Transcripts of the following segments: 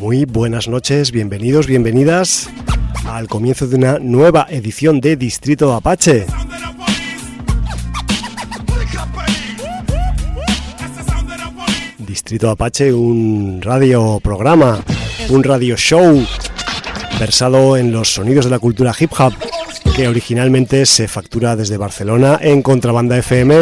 Muy buenas noches, bienvenidos, bienvenidas al comienzo de una nueva edición de Distrito Apache. Distrito Apache, un radio programa, un radio show versado en los sonidos de la cultura hip hop que originalmente se factura desde Barcelona en Contrabanda FM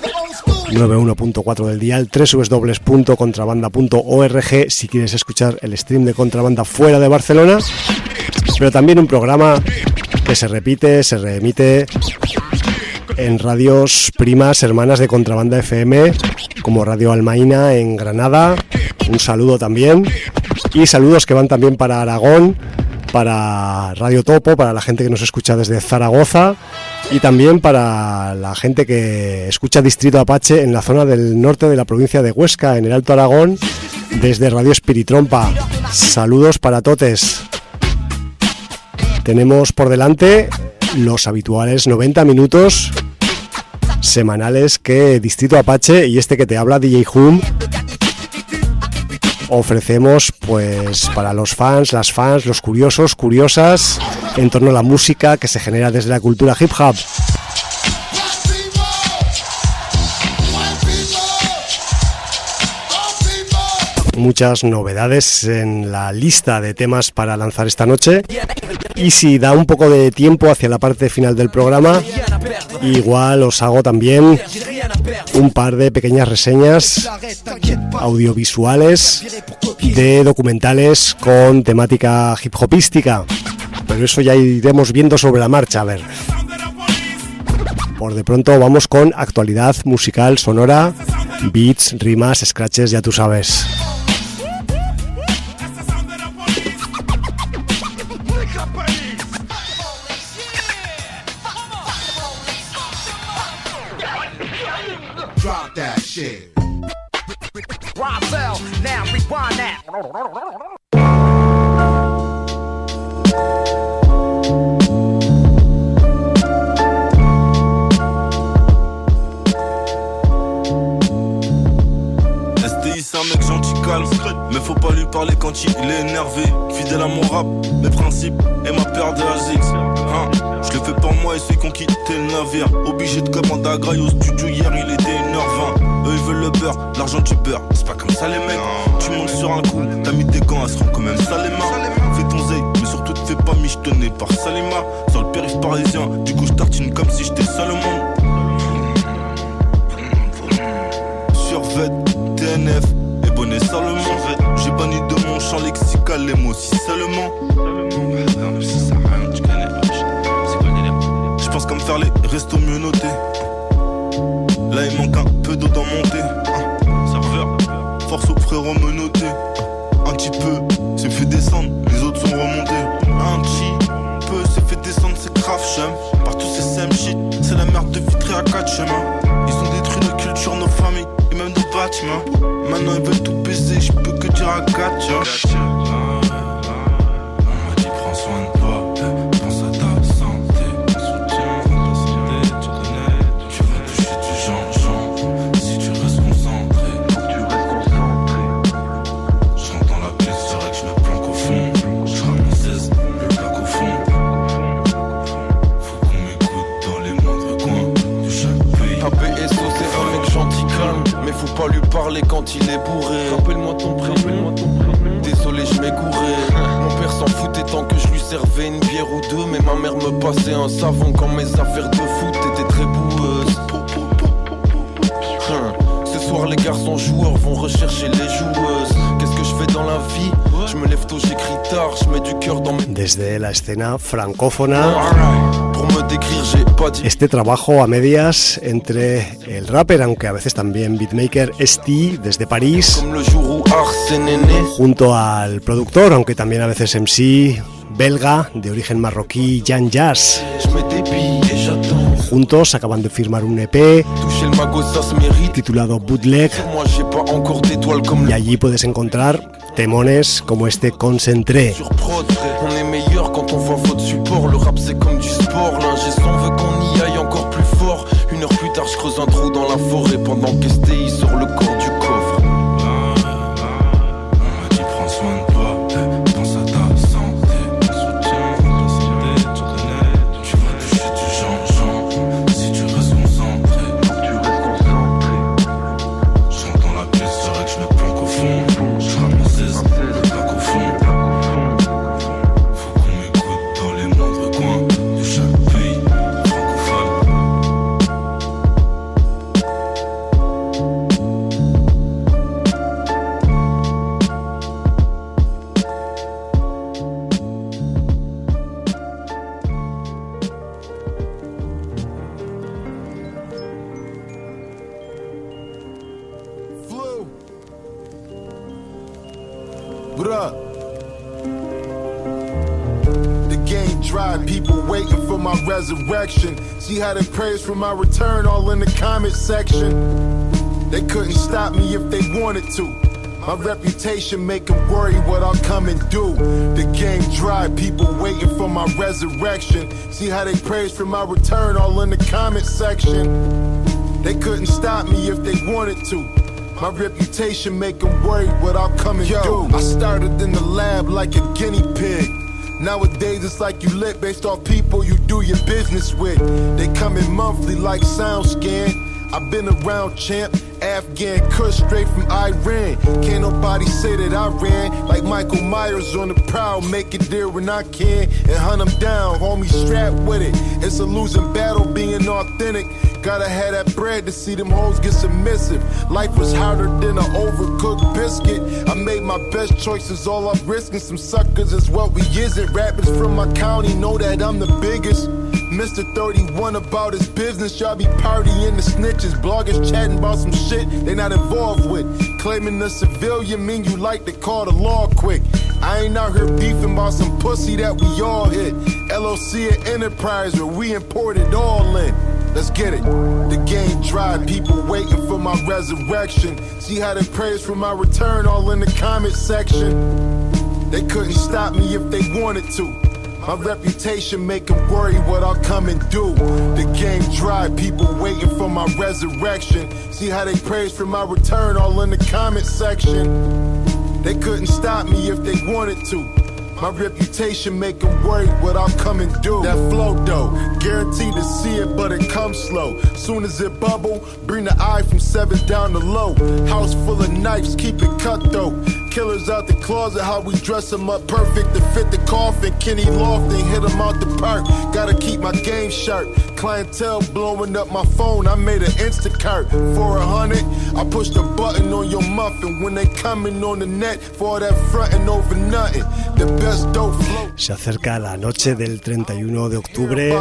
91.4 del dial, www.contrabanda.org si quieres escuchar el stream de Contrabanda fuera de Barcelona, pero también un programa que se repite, se reemite en radios primas hermanas de Contrabanda FM como Radio Almaina en Granada. Un saludo también, y saludos que van también para Aragón, para Radio Topo, para la gente que nos escucha desde Zaragoza, y también para la gente que escucha Distrito Apache en la zona del norte de la provincia de Huesca, en el Alto Aragón, desde Radio Espiritrompa. Saludos para totes. Tenemos por delante los habituales 90 minutos semanales que Distrito Apache y este que te habla, DJ Hum, ofrecemos pues para los fans, las fans, los curiosos, curiosas en torno a la música que se genera desde la cultura hip hop. Muchas novedades en la lista de temas para lanzar esta noche, y si da un poco de tiempo hacia la parte final del programa, igual os hago también un par de pequeñas reseñas audiovisuales de documentales con temática hip hopística, pero eso ya iremos viendo sobre la marcha. A ver, por de pronto vamos con actualidad musical sonora, beats, rimas, scratches, ya tú sabes. Drop that shit. Now rewind that. SDI c'est un mec gentil calme, mais faut pas lui parler quand il est énervé. Fidèle à mon rap, mes principes et ma paire de ASICS. Je le fais pour moi et ceux qui ont quitté le navire. Obligé de commander à graille au studio, hier il était 1h20. Eux ils veulent le beurre, l'argent du beurre. C'est pas comme ça les mecs, tu montes sur un coup, t'as mis des gants, elles seront quand même sales les mains. Fais ton zeille, mais surtout te fais pas michetonner par Salima. Sur le périph' parisien, du coup je tartine comme si j'étais seul au monde. Survêt, TNF et bonnet seulement. J'ai banni de mon champ lexical les mots si seulement. Je pense qu'à me faire les restos mieux notés. Là il manque un peu d'eau dans mon thé. Serveur, force aux frérots menottés. Un petit peu, c'est fait descendre, les autres sont remontés. Un petit peu, c'est fait descendre, c'est grave chum. Partout c'est same shit, c'est la merde de Vitré à 4 chemins. Ils ont détruit nos cultures, nos familles et même nos bâtiments. Maintenant ils veulent tout baiser, je peux que dire à 4. On m'a dit prends soin de toi, pense à ta santé. Soutien, ta santé, tu connais. Tu vas toucher du Jean-Jean si tu restes concentré. Je rentre dans la pièce, c'est vrai que je me planque au fond. Je ramasse le plaque au fond. Faut qu'on m'écoute dans les moindres coins de chaque pays. APSO c'est un mec gentil calme, mais faut pas lui parler quand il est bourré. Rappelle-moi ton prénom. Désolé je m'ai gouré. Mon père s'en foutait tant que je lui servais une bière ou deux, mais ma mère me passait un savon quand mes affaires de foot étaient très boueuses. Ce soir les garçons joueurs vont rechercher les joueuses. Qu'est-ce que je fais dans la vie? Je me lève tôt, j'écris tard, je mets du cœur dans mes... Desde la escena francófona, Pour me décrire j'ai pas dit. este trabajo a medias entre el rapper, aunque a veces también beatmaker, ST desde París, Comme le jour où Arsène est né. junto al productor, aunque también a veces MC, belga, de origen marroquí, Jan Jazz. Je mets des billes et j'attends. Juntos acaban de firmar un EP Toucher le magot ça se mérite. titulado Bootleg, Moi j'ai pas encore d'étoiles comme y le allí puedes encontrar temones como este Concentré. sur prod. On est meilleur quand on voit votre support. Le rap c'est comme du sport. L'ingé son veut qu'on y aille encore plus fort. Une heure plus tard je creuse un trou dans la forêt pendant qu'STI sort le corps du coffre. On m'a dit prends soin de toi. my resurrection. See how they praise for my return all in the comment section. They couldn't stop me if they wanted to. My reputation make them worry what I'll come and do. The game dry, people waiting for my resurrection. See how they praise for my return all in the comment section. They couldn't stop me if they wanted to. My reputation make them worry what I'll come and do. I started in the lab like a guinea pig. Nowadays it's like you lit based off people you do your business with. They come in monthly like SoundScan. I've been around, champ. Afghan Kush straight from Iran. Can't nobody say that I ran like Michael Myers on the prowl. Make it there when I can and hunt them down. Homie, strapped with it. It's a losing battle being authentic. Gotta have that bread to see them hoes get submissive. Life was harder than an overcooked biscuit. I made my best choices, all I'm risking. Some suckers is what we isn't. Rappers from my county know that I'm the biggest. Mr. 31 about his business, y'all be partying the snitches. Bloggers chatting about some shit they not involved with. Claiming the civilian mean you like to call the law quick. I ain't out here beefing about some pussy that we all hit. LOC and Enterprise where we import it all in. Let's get it. The game dry, people waiting for my resurrection. See how they praise for my return all in the comment section. They couldn't stop me if they wanted to. My reputation make them worry what I'll come and do. The game dry, people waiting for my resurrection. See how they praise for my return all in the comment section. They couldn't stop me if they wanted to. My reputation make them worry what I'll come and do. That flow though, guaranteed to see it but it comes slow. Soon as it bubble, bring the eye from 7 down to low. House full of knives, keep it cut though. Killers out the closet, how we dress them up perfect to fit the coffin. Kenny Lofton hit them out the park. Gotta keep my game sharp. Clientele blowing up my phone. I made an Instacart for 100. I pushed a button on your muffin when they coming on the net for all that frontin' over nothing. The best dope flow. Se acerca la noche del 31 de octubre,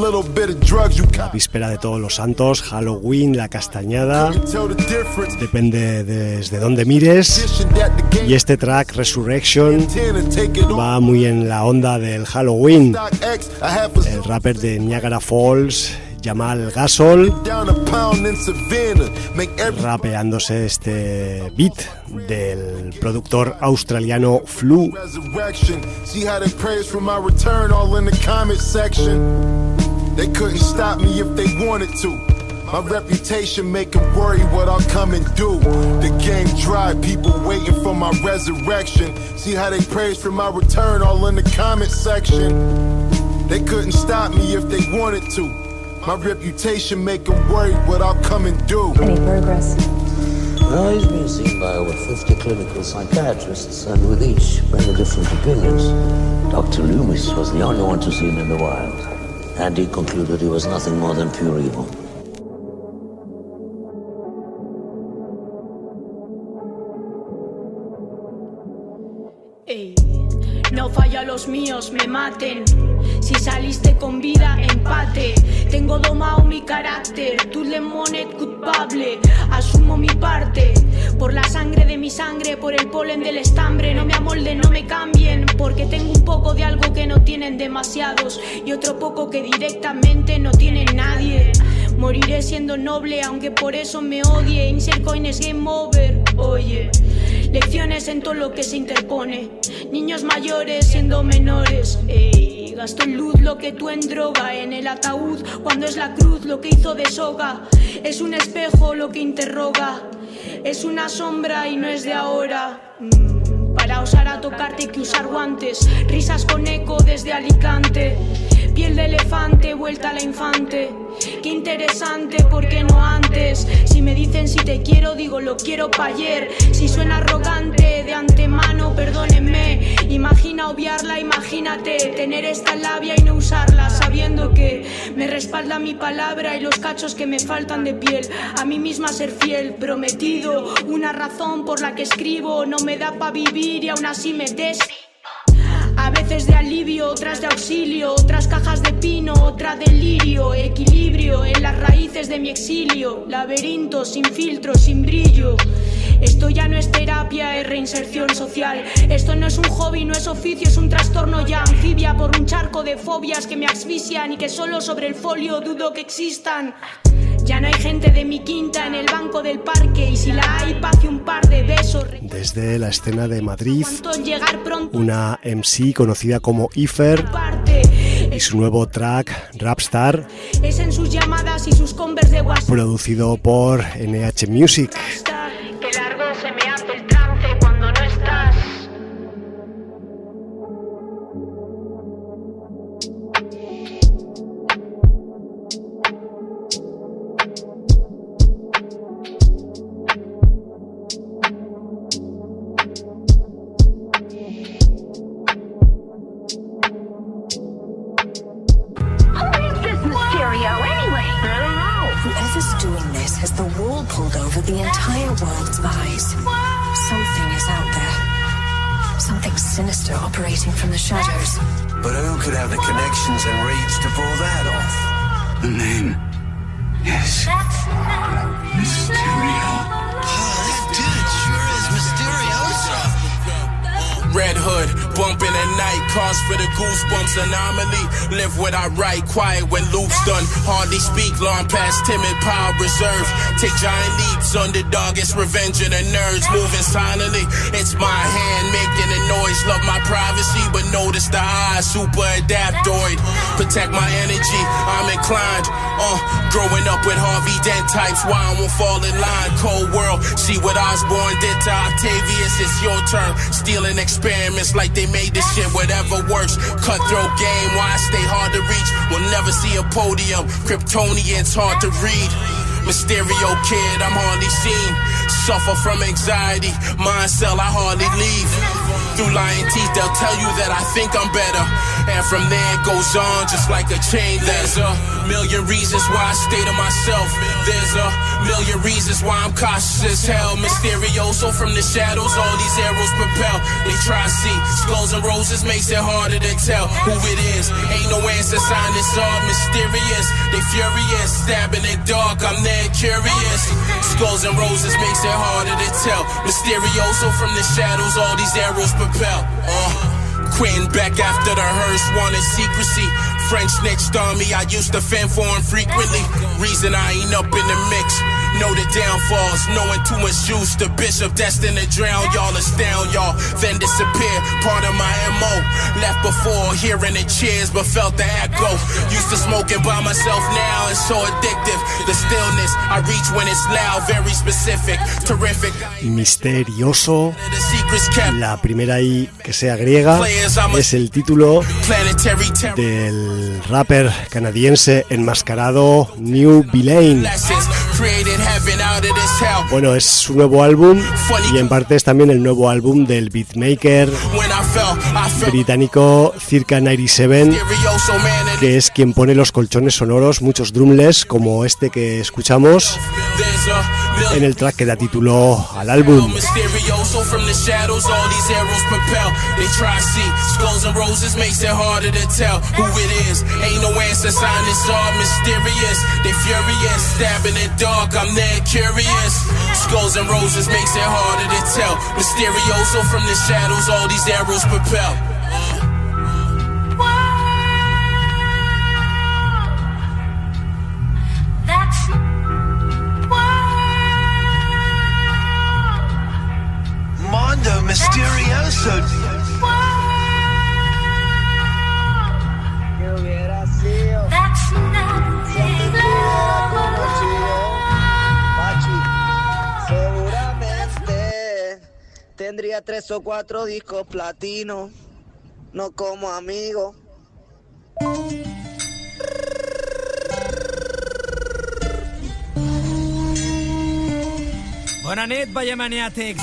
la víspera de Todos los Santos, Halloween, la castañada, depende desde donde mires. Y este track, Resurrection, va muy en la onda del Halloween. El rapper de Niagara Falls, Jamal Gasol, rapeándose este beat del productor australiano Flu. My reputation make them worry what I'll come and do. The game dry, people waiting for my resurrection. See how they praise for my return all in the comment section. They couldn't stop me if they wanted to. My reputation make them worry what I'll come and do. Any progress? Well, he's been seen by over 50 clinical psychiatrists, and with each bringing different opinions. Dr. Loomis was the only one to see him in the wild, and he concluded he was nothing more than pure evil. Ey, no falla los míos, me maten. Si saliste con vida, empate. Tengo domado mi carácter. Tu lemonet culpable. Asumo mi parte. Por la sangre de mi sangre, por el polen del estambre. No me amolden, no me cambien. Porque tengo un poco de algo que no tienen demasiados. Y otro poco que directamente no tiene nadie. Moriré siendo noble, aunque por eso me odie. Insert coin es game over. Oye, lecciones en todo lo que se interpone. Niños mayores siendo menores. Ey, gasto en luz lo que tú en droga. En el ataúd cuando es la cruz lo que hizo de soga. Es un espejo lo que interroga. Es una sombra y no es de ahora. Para osar a tocarte hay que usar guantes. Risas con eco desde Alicante. Piel de elefante, vuelta a la infante. Qué interesante, ¿por qué no antes? Si me dicen si te quiero, digo lo quiero pa' ayer. Si suena arrogante de antemano, perdónenme. Imagina obviarla, imagínate tener esta labia y no usarla, sabiendo que me respalda mi palabra y los cachos que me faltan de piel. A mí misma ser fiel, prometido. Una razón por la que escribo, no me da pa' vivir y aún así me A veces de alivio, otras de auxilio, otras cajas de pino, otra delirio, equilibrio en las raíces de mi exilio, laberinto sin filtro, sin brillo. Esto ya no es terapia, es reinserción social. Esto no es un hobby, no es oficio, es un trastorno ya anfibia por un charco de fobias que me asfixian y que solo sobre el folio dudo que existan. Ya no hay gente de mi quinta en el banco del parque, y si la hay, pase un par de besos. Desde la escena de Madrid, una MC conocida como Ifer y su nuevo track Rapstar, es en sus llamadas y sus convers de WhatsApp, producido por NH Music. Que largo se me hace el trance cuando no estás. Whoever's doing this has the wool pulled over the entire world's eyes. Something is out there. Something sinister operating from the shadows. But who could have the connections and reach to pull that off? The name is Mysterio. Oh, that dude sure is Mysterioso. Red hood, bumping at night, cause for the goosebumps anomaly. Live what I write, quiet when loop's done. Hardly speak, long past timid power reserve. Take giant leaps, underdog, it's revenge of the nerds. Moving silently, it's my hand making a noise. Love my privacy, but notice the eyes, super adaptoid. Protect my energy, I'm inclined. Growing up with Harvey Dent types, why I won't fall in line. Cold world, see what Osborne did to Octavius, it's your turn. Stealing experiments like they made this shit, whatever works. Cutthroat game, why I stay hard to reach. We'll never see a podium, Kryptonians hard to read. Mysterio kid, I'm hardly seen. Suffer from anxiety, mind cell, I hardly leave. Through lying teeth, they'll tell you that I think I'm better. And from there it goes on, just like a chain. There's a million reasons why I stay to myself. There's a million reasons why I'm cautious as hell. Mysterioso from the shadows, all these arrows propel. They try to see skulls and roses, makes it harder to tell who it is. Ain't no answer sign, it's all mysterious. They furious, stabbing it dark, I'm there curious. Skulls and roses makes it harder to tell. Mysterioso from the shadows, all these arrows propel. Quitting back after the hearse, wanted secrecy. French snitched on me, I used to fend for him frequently. Reason I ain't up in the mix. Know the downfalls, knowing too much juice. The bishop destined to drown y'all, astound y'all, then disappear. Part of my MO, left before hearing the cheers, but felt the echo. Used to smoking by myself, now it's so addictive. The stillness I reach when it's loud, very specific, terrific. Misterioso, la primera I que sea griega, es el título del rapper canadiense enmascarado New Villain. Bueno, es su nuevo álbum y en parte es también el nuevo álbum del beatmaker británico Circa 97, que es quien pone los colchones sonoros, muchos drumless como este que escuchamos en el track que da título al álbum. I'm there curious. Skulls and roses makes it harder to tell. Mysterioso from the shadows, all these arrows propel. That's Mondo Mysterioso. That's Seguramente tendría 3 o 4 discos platino, no como amigo. Bona nit, Ballemaniàtics.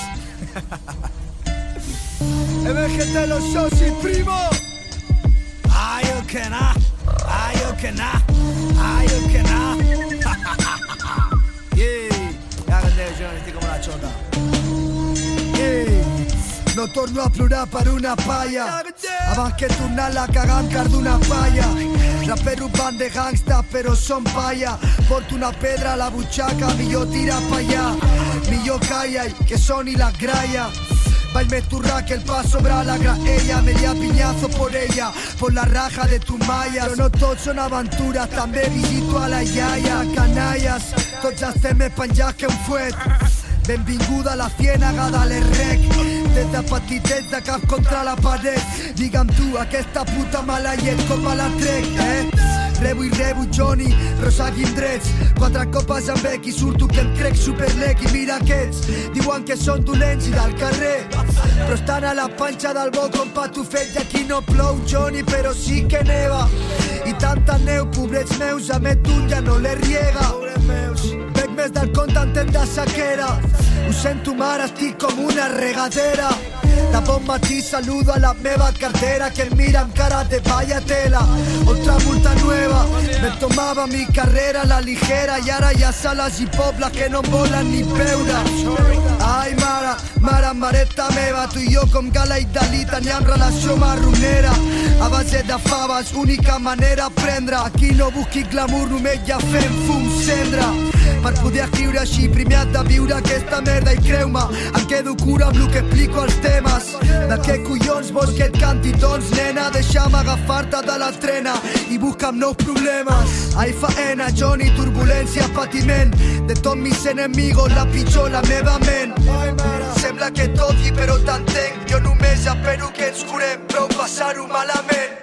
Emergete los soci, primo. Ai, o que na, ai, o que na, ai, o que na. Estic com la xota. No torno a plorar per una palla abans que tornar la cagant car d'una palla. Raper urbà van de gangsta pero son paya. Porto una pedra a la buchaca, millor tira pa' allá. Millor calla y que son y las gralla. Bailme turra que el paso sobra la graella. Me di a piñazo por ella, por la raja de tu malla. Però no tot són aventures, també visito a la iaia. Canalles, tots estem més penjats que un fuet. Benvinguda a la ciénaga de l'Errec. Des de petitets de cap contra la paret. Digue'm tu, aquesta puta mala llet com me la trec, Rebo i rebo, Johnny, però seguim drets. 4 copes amb bec i surto que em crec superlec. I mira aquests, diuen que són dolents i del carrer, però estan a la panxa del bo com patufet. I aquí no plou, Johnny, però sí que neva. I tanta neu, pobrets meus, a Metun ja no les riega. Bec més del compte en temps de sequera. Ho sento, mare, estic com una regadera. De bon matí saludo a la meva cartera que em mira amb cara de vaya tela. Otra multa nueva. Me tomava mi carrera a la ligera i ara hi ha sales i pobles que no em volen ni veure. Ai, mare, mare, mareta meva, tu i jo com Gala i Dalí teníem relació marronera. A base de faves, única manera aprendre. Aquí no busqui glamour, només ja fem fum, cendra. Per poder escriure així primer has de viure aquesta merda i creu-me, em quedo cura amb el que explico als temes. De què collons vols que et canti? Doncs nena, deixa'm agafar-te de la trena i busca'm nous problemes. Ai, faena, Johnny, turbulència, patiment. De tots mis enemigos, la pitjor, la meva ment. Sembla que t'odi però t'entenc. Jo només espero que ens curem, prou passar-ho malament.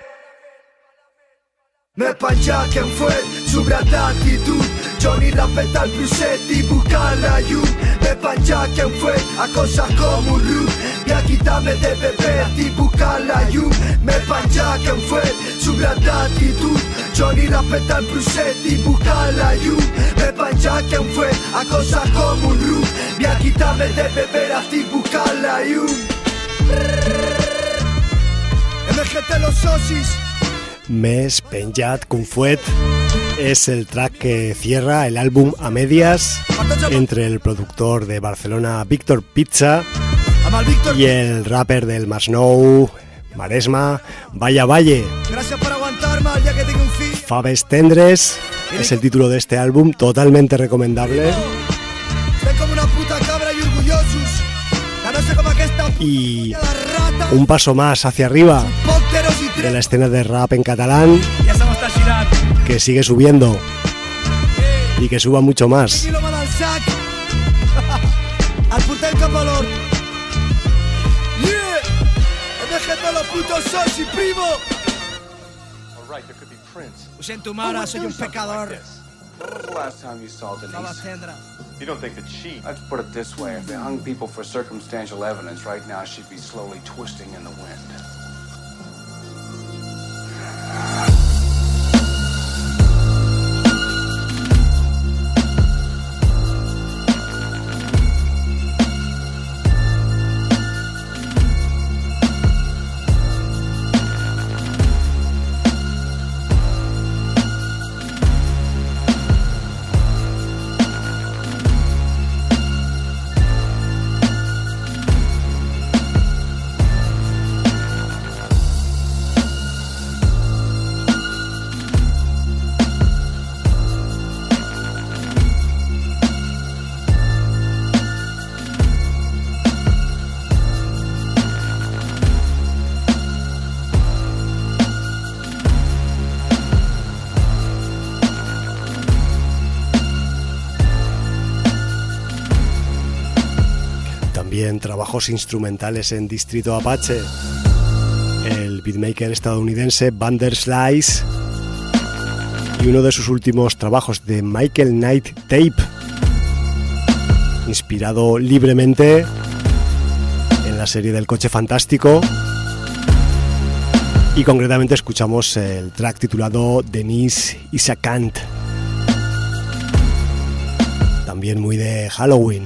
M'he penjat que em fuet, sobrat d'actitud. Johnny repeta el procés i busca la llum. M'he penjat que em fuet a coses com un ruc. I aquí també de beber i buscar la llum. M'he penjat que em fuet, sobrat d'actitud. Johnny repeta el procés i busca la llum. M'he penjat que em fuet a coses com un ruc. I aquí també de beber i buscar la llum. MGT los socis. Més penjat que un fuet es el track que cierra el álbum A Medias entre el productor de Barcelona Víctor Pizza y el rapper del Masnou, Maresma, Vaya Valle. Gracias por aguantarme al día que tengo un fin. Faves Tendres es el título de este álbum, totalmente recomendable. Ven como una puta cabra y orgullosos. No sé cómo que esta y un paso más hacia arriba de la escena de rap en catalán, que sigue subiendo y que suba mucho más. Al porter cap a l'or. Yeah! MGT los putos soci, primo. Lo siento, Mara, soy un pecador. When was the last time you saw Denise? You don't think that she... Let's put it this way. If they hung people for circumstantial evidence, right now she'd be slowly twisting in the wind. Trabajos instrumentales en Distrito Apache, el beatmaker estadounidense Vanderslice, y uno de sus últimos trabajos de Michael Knight Tape, inspirado libremente en la serie del Coche Fantástico, y concretamente escuchamos el track titulado Denise is a Cunt, también muy de Halloween.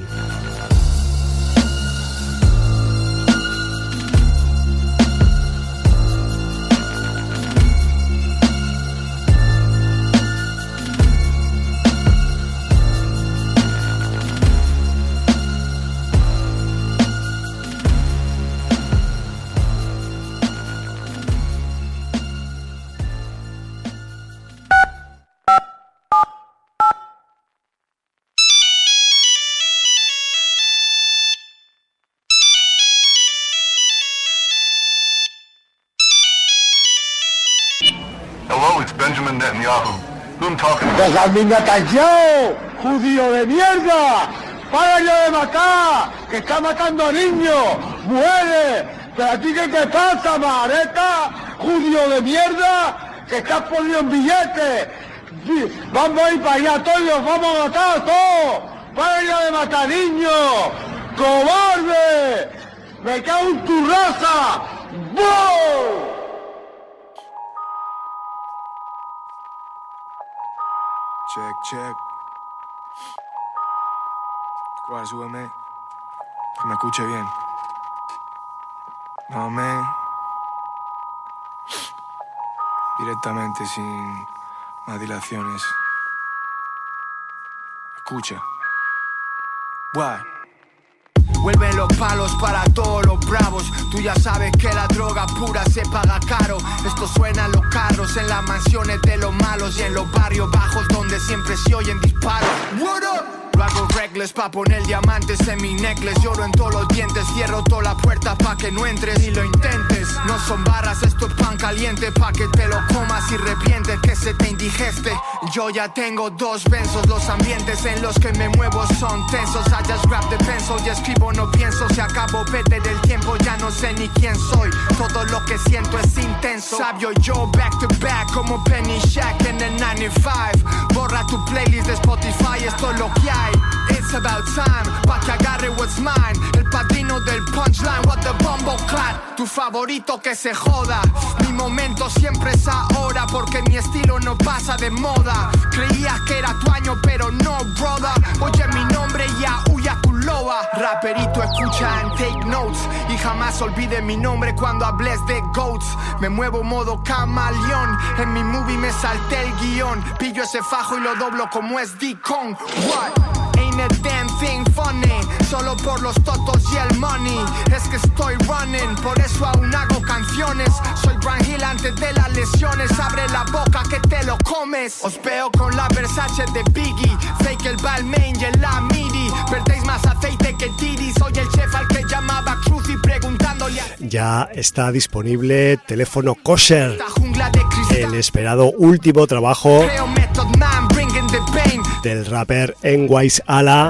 Benjamin Netanyahu. Who I'm talking about? ¡Dejadme Netanyahu! ¡Judío de mierda! ¡Para ya de matar! ¡Que está matando a niños! ¡Muere! ¿Pero a ti qué te pasa, mareta? ¡Judío de mierda! ¡Que estás poniendo en billetes! ¡Vamos a ir para allá todos! ¡Vamos a matar a todos! ¡Para ya de matar niños! ¡Cobarde! ¡Me cago en tu raza! ¡Boom! Check, check. ¿Cuál? Súbeme. Que me escuche bien. No, man. Directamente, sin más dilaciones. Escucha. What? Vuelven los palos para todos los bravos. Tú ya sabes que la droga pura se paga caro. Esto suena en los carros, en las mansiones de los malos y en los barrios bajos donde siempre se oyen disparos. What up? Lo hago reckless pa' poner diamantes en mi necklace. Lloro en todos los dientes, cierro todas las puertas pa' que no entres ni lo intentes. No son barras, esto es pan caliente pa' que te lo comas y arrepientes que se te indigeste. Yo ya tengo 2 benzos, los ambientes en los que me muevo son tensos. I just grab the pencil y escribo, no pienso. Se acabó perder el tiempo, ya no sé ni quién soy. Todo lo que siento es intenso. Sabio yo back to back como Penny Shack en el 95. Borra tu playlist de Spotify, esto es lo que hay. It's about time, pa' que agarre what's mine. El padrino del punchline, what the bumble clat. Tu favorito que se joda. Mi momento siempre es ahora, porque mi estilo no pasa de moda. Creías que era tu año, pero no, brother. Oye mi nombre ya huya tu loa. Raperito, escucha and take notes. Y jamás olvide mi nombre cuando hables de goats. Me muevo modo camaleón. En mi movie me salté el guión. Pillo ese fajo y lo doblo como es D-Con. What? Ain't a damn thing funny. Solo por los totos y el money. Es que estoy running, por eso aún hago canciones. Soy Brian Hill antes de las lesiones. Abre la boca que te lo comes. Os veo con la Versace de Biggie. Fake el Balmain y el la Midi. Perdéis más aceite que Didi. Soy el chef al que llamaba Cruz y preguntándole a... Ya está disponible Teléfono Kosher, el esperado último trabajo del rapper Enwise Ala.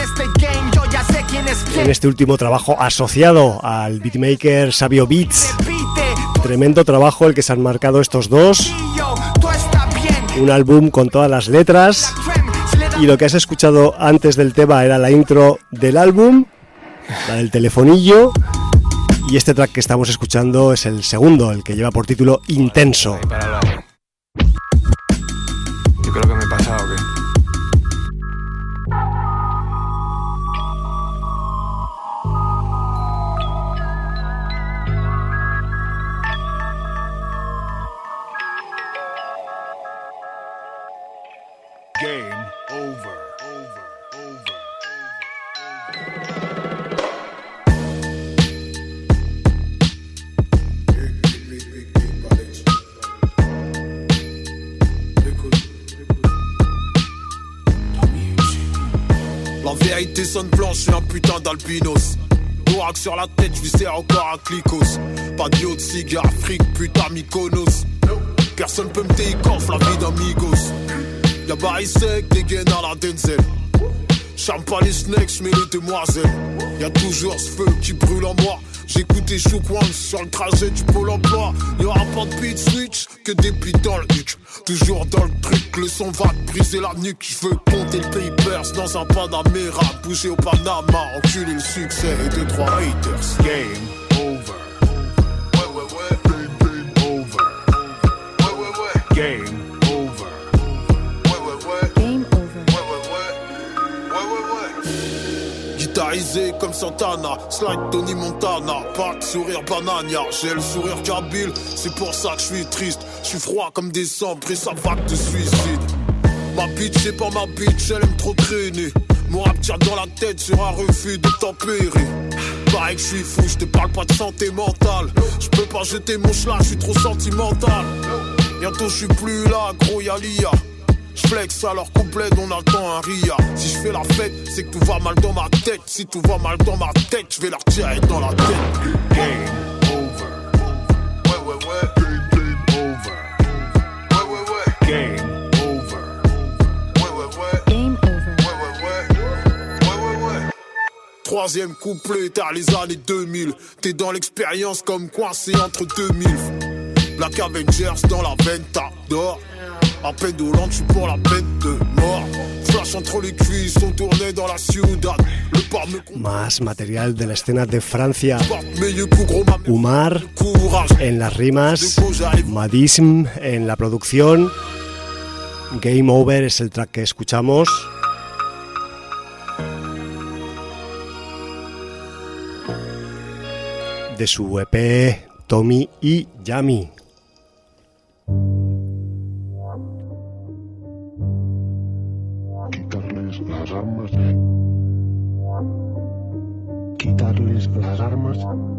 En este último trabajo asociado al beatmaker Sabio Beats. Tremendo trabajo el que se han marcado estos dos. Un álbum con todas las letras. Y lo que has escuchado antes del tema era la intro del álbum, la del telefonillo. Y este track que estamos escuchando es el segundo, el que lleva por título Intenso. Yo creo que me he pasado, ¿o qué? Game over. La vérité sonne blanche, je suis un putain d'albinos. Noirac sur la tête, je lui sers encore un clicos. Pas d'io de cigare, fric, putain Mykonos. Personne peut me décoffre la vie d'amigos. Y'a Barry sec, des gaines à la Denzel. J'aime pas les snakes, j'mets les demoiselles. Y'a toujours ce feu qui brûle en moi. J'écoutais Shook One sur le trajet du pôle emploi. Y'aura pas de beat switch, que des beats dans le huc. Toujours dans le truc, le son va te briser la nuque. J'veux compter le papers dans un Panamera. Bouger au Panama, enculer le succès et 2-3 haters. Game over. Game over. Game over. Guitarisé comme Santana, slide Tony Montana, pas de sourire banania, j'ai le sourire kabyle, c'est pour ça que je suis triste, je suis froid comme décembre, et ça vague de suicide. Ma bitch c'est pas ma bitch, elle aime trop traîner, mon rap tire dans la tête sur un refus de tempérer. Pareil que je suis fou, je te parle pas de santé mentale, je peux pas jeter mon schlag, je suis trop sentimental. Bientôt je suis plus là, gros y'a l'IA. J'flex à leur complète, on attend un RIA. Si je fais la fête, c'est que tout va mal dans ma tête. Si tout va mal dans ma tête, je vais leur tirer dans la tête. Game over. Ouais. Game over. Ouais. troisième couplet, t'as les années 2000. T'es dans l'expérience comme coincé entre 2000. Black Avengers dans la venta d'or. À peine dolente, je suis pour la peine de mort. Flash entre les cuisses, on tournait dans la ciudad. Más material de la escena de Francia. Umar en las rimas, Madism en la producción. Game Over es el track que escuchamos. De su EP Tommy y Yami. Quitarles las armas.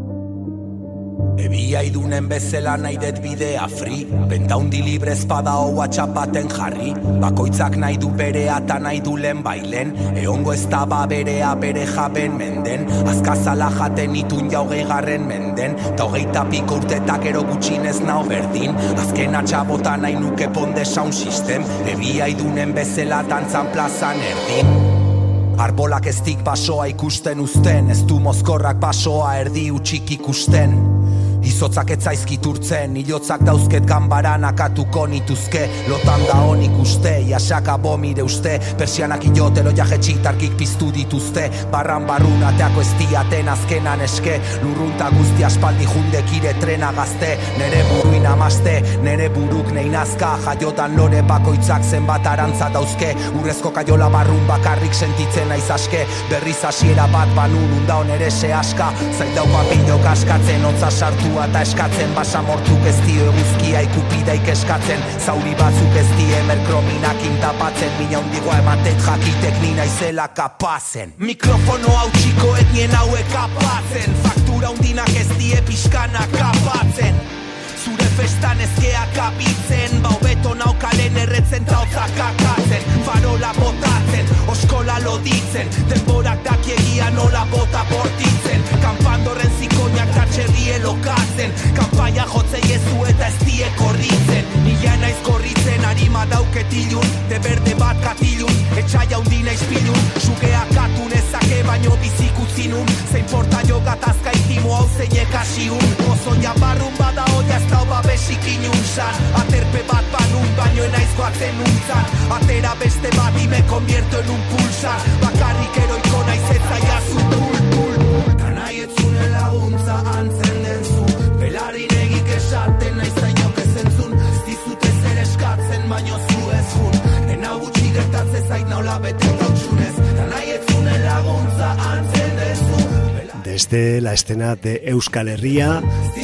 Ebia idunen bezela nahi det bidea free. Benta hundi libre espada hoa txapaten jarri. Bakoitzak nahi du berea eta nahi du lehen bailen. Eongo ez da ba berea bere jaben menden. Azkazala jaten itun ja 20. menden. Ta 20 piko urtetak ero gutxinez nao berdin. Azken atxabota nahi nuke ponde sound system. Ebia idunen bezela dantzan plazan erdin. Arbolak eztik basoa ikusten uzten. Ez du mozkorrak basoa erdi utxik ikusten. Izotzak etzaizkit urtzen, hilotzak dauzket ganbaran akatuko nituzke. Lotan da honik uste, jasaka bomire uste. Persianak ilotelo jajetxitarkik piztu dituzte. Barran barrun ateako ez diaten azkenan eske. Lurrunta guzti aspaldi jundek ire trena gazte. Nere buruin amaste, nere buruk neinazka. Jaiotan lore bakoitzak zenbat arantza dauzke. Urrezko kaiola barrun bakarrik sentitzen naiz aske. Berriz hasiera bat banun undaon ere se aska. Zaildauko apilok askatzen, hotza sartu eta eskatzen, basamortuk ez dio eguzkia ikupidaik eskatzen, zauri batzuk ez die merkrominak intapatzen, mina hundigoa ematet jakitek nina izela kapazen. Mikrofono hau txiko etnien hauek kapatzen, faktura hundinak ez die pixkana kapatzen. Zure festan ezkeak abitzen, hobeto naukalen erretzen ta hotzak kakatzen, farola botatzen, oskola loditzen, denborak dakiegia nola bota bortitzen, kanpandorren zikoinak tatxerrie lokatzen, kanpaia jotzei ezu eta ez die korritzen, nila naiz korritzen, harima dauketilun, de berde bat katilun, etxaia hundina izpilun, sugeak atun ezake baino bizikutzinun, zein porta jogatazka intimo hau zeinek hasiun, gozoia barrun bada hoia ez dau babesik inunzan, aterpe bat banun baino enaizkoatzen untzan, atera beste bat me convierto en un pulsar, bakarrik eroiko naiz etzaiazu pul. Kanai etzune laguntza antzen denzu, belarin egik esaten naiz zainok ezentzun, ez dizute zer eskatzen baino zu ez jun, enau gutxi gertatzen zait naula beten gautxunez, kanai etzune laguntza antzen denzu. Desde la escena de Euskal Herria,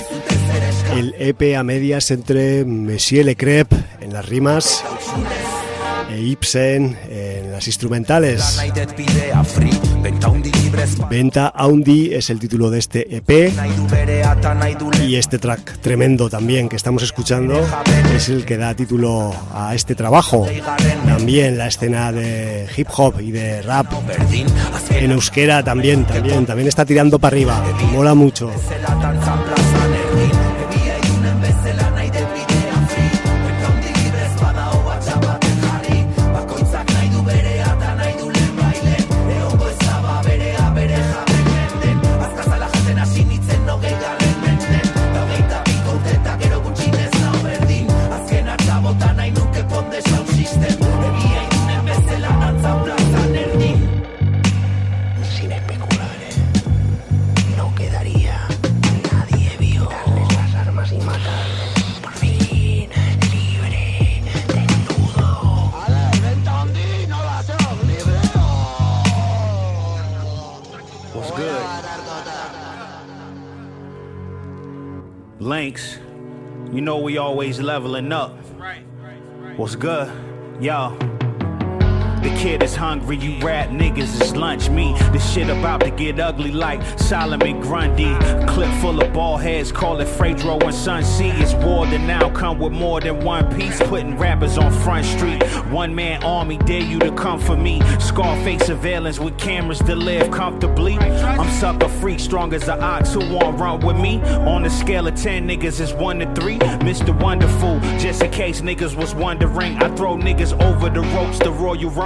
el EP a medias entre Monsieur Le Crep en las rimas e Ibsen en las instrumentales. Venta Aundi es el título de este EP y este track tremendo también que estamos escuchando es el que da título a este trabajo. También la escena de hip hop y de rap en euskera también está tirando para arriba, mola mucho. Links, you know we always leveling up. What's good, y'all? The kid is hungry, you rap niggas is lunch meat. This shit about to get ugly like Solomon Grundy. Clip full of ball heads, call it Fredro and Sun C. It's war that now come with more than one piece. Putting rappers on Front Street. One man army, dare you to come for me. Scarface surveillance with cameras to live comfortably. I'm sucker freak, strong as an ox who won't run with me. On a scale of 10, niggas is 1 to 3. Mr. Wonderful, just in case niggas was wondering. I throw niggas over the ropes, the Royal Rumble.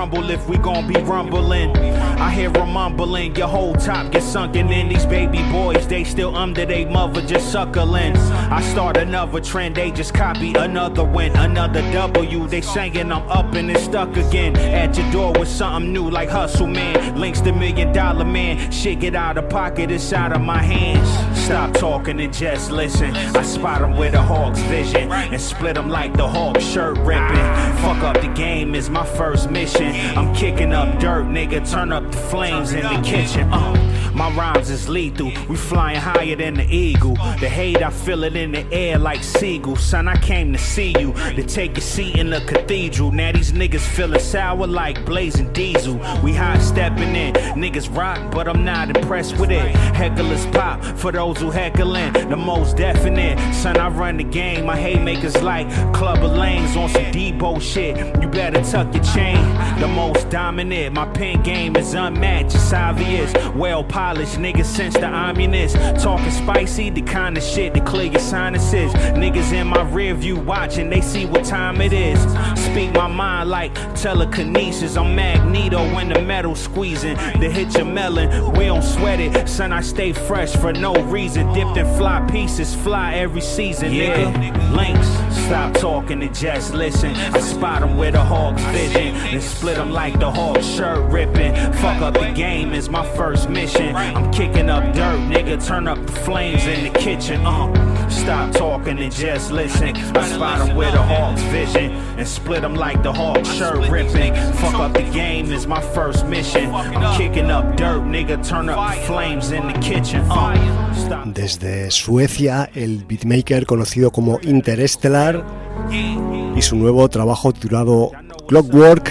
rumble if we gon' be rumbling. I hear a mumbling, your whole top gets sunken in. These baby boys, they still under they mother just suckling. I start another trend, they just copy another win, another W. They singing I'm up and it's stuck again. At your door with something new like Hustle Man. Links to $1 Million Man. Shit get out of pocket, it's out of my hands. Stop talking and just listen. I spot them with a hawk's vision and split them like the Hawk shirt ripping. Fuck up the game is my first mission. I'm kicking up dirt, nigga, turn up the flames in the kitchen. My rhymes is lethal, we flying higher than the eagle. The hate, I feel it in the air like seagulls. Son, I came to see you, to take a seat in the cathedral. Now these niggas feeling sour like blazing diesel. We hot stepping in, niggas rock, but I'm not impressed with it. Hecklers pop, for those who heckling, the most definite. Son, I run the game, my haymakers like Club of Lanes on some Debo shit. You better tuck your chain, the most dominant. My pen game is unmatched, it's obvious. Well polished, niggas since the communist. Talking spicy, the kind of shit that clear your sinuses. Niggas in my rear view watching, they see what time it is. Speak my mind like telekinesis. I'm Magneto when the metal squeezing. To hit your melon, we don't sweat it. Son, I stay fresh for no reason. Dipped in fly pieces, fly every season, nigga. Links, stop talking and just listen. I spot them with a hawk's vision and split them like the Hawk shirt ripping. Fuck up the game is my first mission. I'm kicking up dirt, nigga, turn up the flames in the kitchen. Stop talking and just listen. I spot them with a hawk's vision and split them like the Hawk shirt ripping. Fuck up the game is my first mission. I'm kicking up dirt, nigga, turn up the flames in the kitchen. Desde Suecia, el beatmaker conocido como Interestelar y su nuevo trabajo titulado Clockwork,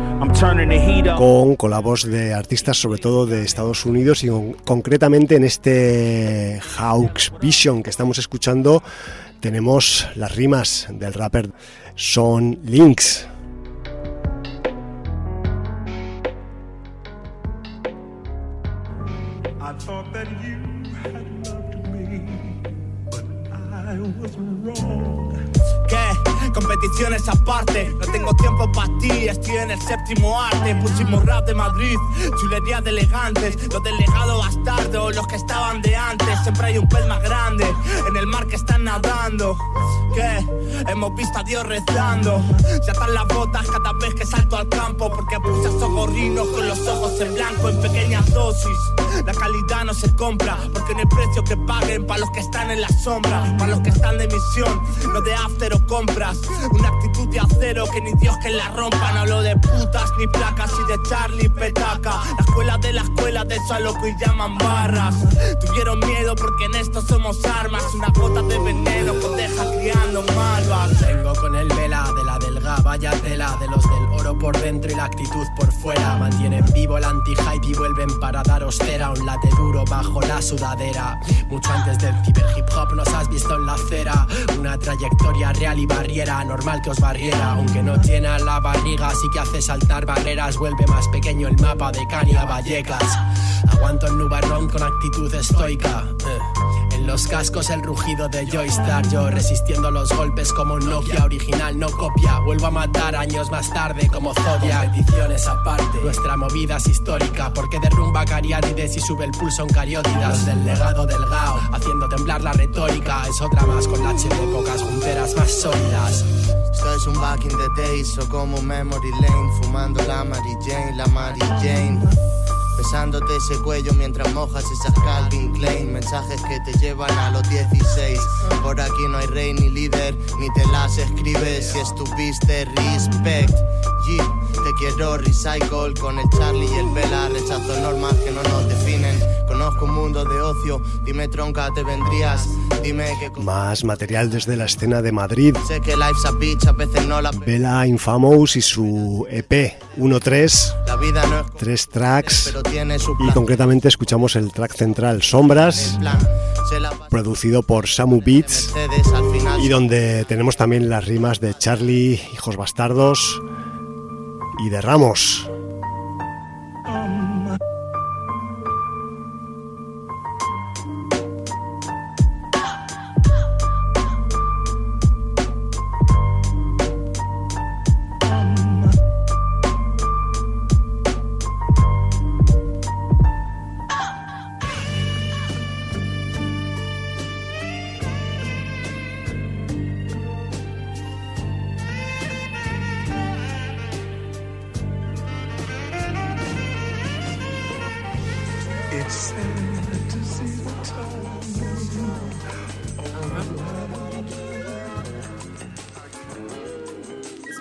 con colabos de artistas sobre todo de Estados Unidos y concretamente en este Hawks Vision que estamos escuchando tenemos las rimas del rapper Son Lynx. Competiciones aparte, no tengo tiempo para ti, estoy en el séptimo arte. Pusimos rap de Madrid, chulería de elegantes, los del legado bastardo, los que estaban de antes. Siempre hay un pez más grande en el mar que están nadando. ¿Qué? Hemos visto a Dios rezando. Se atan las botas cada vez que salto al campo, porque puse a socorrinos con los ojos en blanco en pequeñas dosis. La calidad no se compra, porque no hay precio que paguen para los que están en la sombra, para los que están de misión, no de after o compras. Una actitud de acero que ni Dios que la rompa. No hablo de putas ni placas y de Charlie Petaca. La escuela de eso a lo que llaman barras. Tuvieron miedo porque en esto somos armas. Una gota de veneno que deja criando malvas. Vengo con el vela de la delga, vaya tela. De los del oro por dentro y la actitud por fuera. Mantienen vivo el anti-hype y vuelven para dar ostera. Un late duro bajo la sudadera. Mucho antes del ciber hip hop nos has visto en la acera. Una trayectoria real y barriera. Normal que os barriera, aunque no llena la barriga, sí que hace saltar barreras. Vuelve más pequeño el mapa de Cania Vallecas. Aguanto el nubarrón con actitud estoica. En los cascos el rugido de Joystar. Yo resistiendo los golpes como un Nokia. Original, no copia. Vuelvo a matar años más tarde como Zodiac. Competiciones aparte, nuestra movida es histórica, porque derrumba cariátides y sube el pulso en cariótidas. Los del legado del Gao, haciendo temblar la retórica. Es otra más con la H de pocas junteras más sólidas. Esto es un back in the days o como Memory Lane. Fumando la Mary Jane. Besándote ese cuello mientras mojas esas Calvin Klein. Mensajes que te llevan a los 16. Por aquí no hay rey ni líder, ni te las escribes. Si estuviste, respect. Yeah, te quiero recycle con el Charlie y el Vela. Rechazo normas que no nos definen. Conozco un mundo de ocio, dime tronca, te vendrías. Dime que... Más material desde la escena de Madrid. Sé que life's a bitch, a veces no la... Vela Infamous y su EP 1-3. La vida no es... 3 tracks. Y concretamente escuchamos el track central Sombras, producido por Samu Beats, y donde tenemos también las rimas de Charlie, Hijos Bastardos y de Ramos.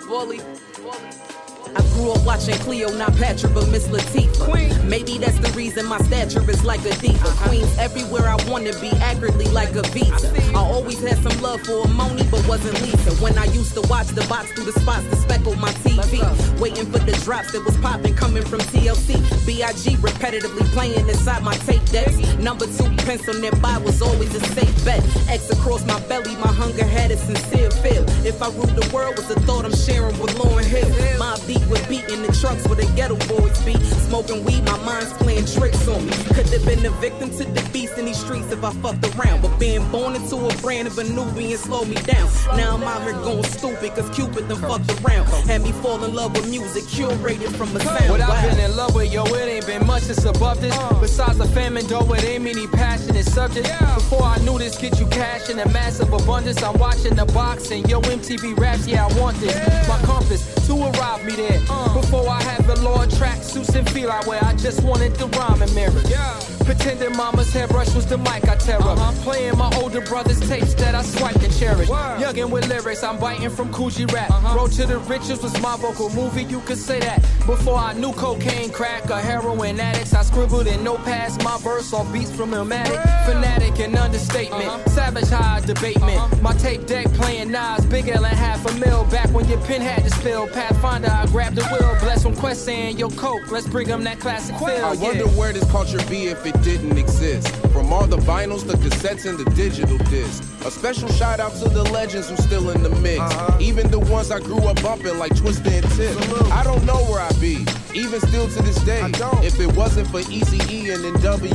I grew up watching Cleo, not Patrick, but Miss Latifah. Queen. Maybe that's the reason my stature is like a diva. Queens everywhere I wanna be, accurately like a visa. I always had some love for Moni, but wasn't Lisa. When I used to watch the box through the spots to speckle my TV. Waiting for the drops that was popping, coming from TLC. B.I.G. repetitively playing inside my tape decks. Number 2 pencil nearby was always a safe bet. X across my belly, my hunger had a sincere feel. If I ruled the world was a thought I'm sharing with Lauryn Hill. My beat with beat in the trucks where the ghetto boys be. Smoking weed, my mind's playing tricks on me. Could have been a victim to the beast in these streets if I fucked around. But being born into a brand of a Nubian slowed me down. Now I'm out here going stupid cause Cupid done fucked around. Had me fall in love with music, curated from a sound. What I've been in love with, yo, it ain't been much that's above this. Besides the famine, though, it ain't many passionate subjects. Before I knew this, get you cash in a massive abundance. I'm watching the box and yo, MTV raps, yeah, I want this. My compass to arrive me there. Before I had the Lord track suits and feel I wear, I just wanted the rhyme and mirror. Pretending mama's hairbrush was the mic I tear up. Playing my older brother's tapes that I swiped and cherished. Youngin' with lyrics, I'm biting from Coogee rap. Road to the Riches was my vocal movie, you could say that. Before I knew cocaine, crack, or heroin addicts, I scribbled in notepads my verse off beats from Illmatic. Fanatic and understatement, savage high debatement. My tape deck playing Nas, Big L and $500,000. Back when your pen had to spill, Pathfinder, I grabbed the wheel. Bless from Quest saying, yo, Coke, let's bring them that classic feel. I wonder where this culture be if it didn't exist. From all the vinyls, the cassettes, and the digital discs. A special shout out to the legends who's still in the mix. Even the ones I grew up bumping like Twista and Tip. I don't know where I'd be, even still to this day, if it wasn't for Eazy-E and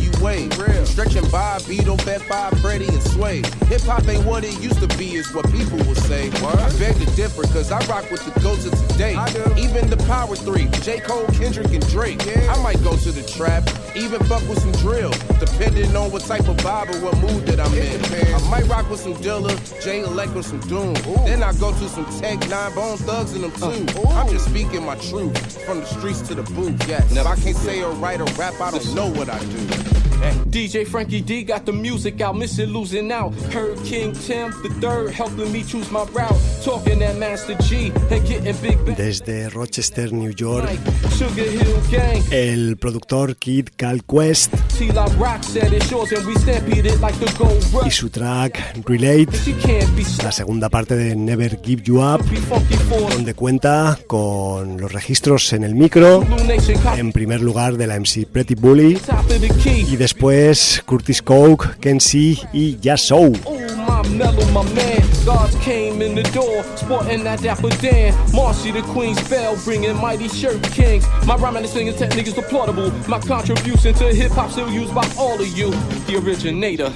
NWA. Stretching by, Beetle, Fat Five, Freddy, and Sway. Hip hop ain't what it used to be, is what people will say. I beg to differ, cause I rock with the goats of today. Even the Power 3, J. Cole, Kendrick, and Drake. I might go to the trap, even fuck with some drill, depending on what type of vibe or what mood that I'm in. I might rock with some Dilla, Jay Electro, some Doom. Then I go to some Tech, 9 Bone Thugs in them too. I'm just speaking my truth, from the streets to the booth. Yes. If I can't say or write or rap, I don't know what I do. DJ Frankie D got the music out, missing losing out. Heard King Tim the third helping me choose my route. Talking that Master G and getting big. Desde Rochester, New York, el productor Kid Calquest y su track Relate, la segunda parte de Never Give You Up, donde cuenta con los registros en el micro, en primer lugar de la MC Pretty Bully, y después Curtis Coke, Kenzie y Yasso. Mellow, my man, gods came in the door, sporting that dapper Dan. Marcy the Queen's Bell, bringing mighty shirt kings. My rhyming and singing technique is applaudable. My contribution to hip-hop still used by all of you, the originator.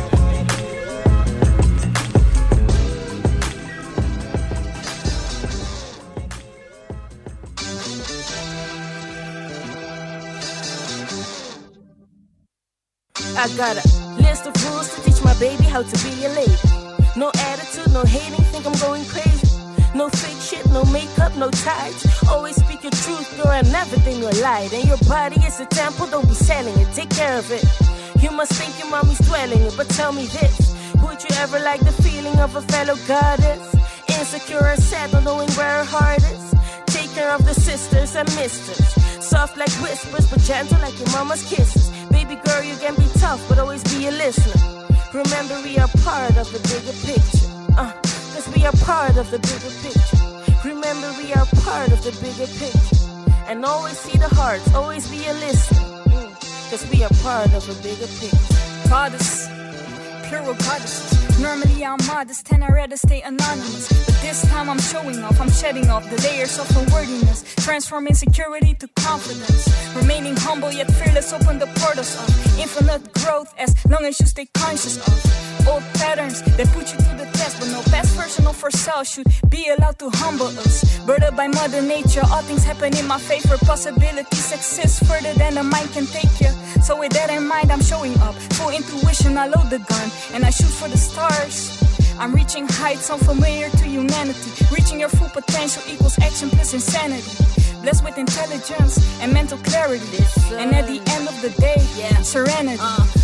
I got a list of rules to teach my baby how to be a lady. No attitude, no hating, think I'm going crazy. No fake shit, no makeup, no tights. Always speak your truth, girl, and never think you're lied. And your body is a temple, don't be selling it, take care of it. You must think your mommy's dwelling it, but tell me this. Would you ever like the feeling of a fellow goddess? Insecure and sad, not knowing where her heart is. Take care of the sisters and misters. Soft like whispers, but gentle like your mama's kisses. Baby girl, you can be tough, but always be a listener. Remember, we are part of the bigger picture. Cause we are part of the bigger picture. Remember, we are part of the bigger picture. And always see the hearts, always be a listener. Cause we are part of a bigger picture. Goddess, plural goddesses. Normally I'm modest and I'd rather stay anonymous. But this time I'm showing off, I'm shedding off the layers of unworthiness. Transform insecurity to confidence. Remaining humble yet fearless, open the portals of infinite growth as long as you stay conscious of old patterns that put you to the test. But no past version of ourselves should be allowed to humble us. Birthed by Mother Nature, all things happen in my favor. Possibilities exist further than the mind can take you. So with that in mind, I'm showing up. Full intuition, I load the gun and I shoot for the stars. I'm reaching heights unfamiliar to humanity. Reaching your full potential equals action plus insanity. Blessed with intelligence and mental clarity. And at the end of the day, serenity.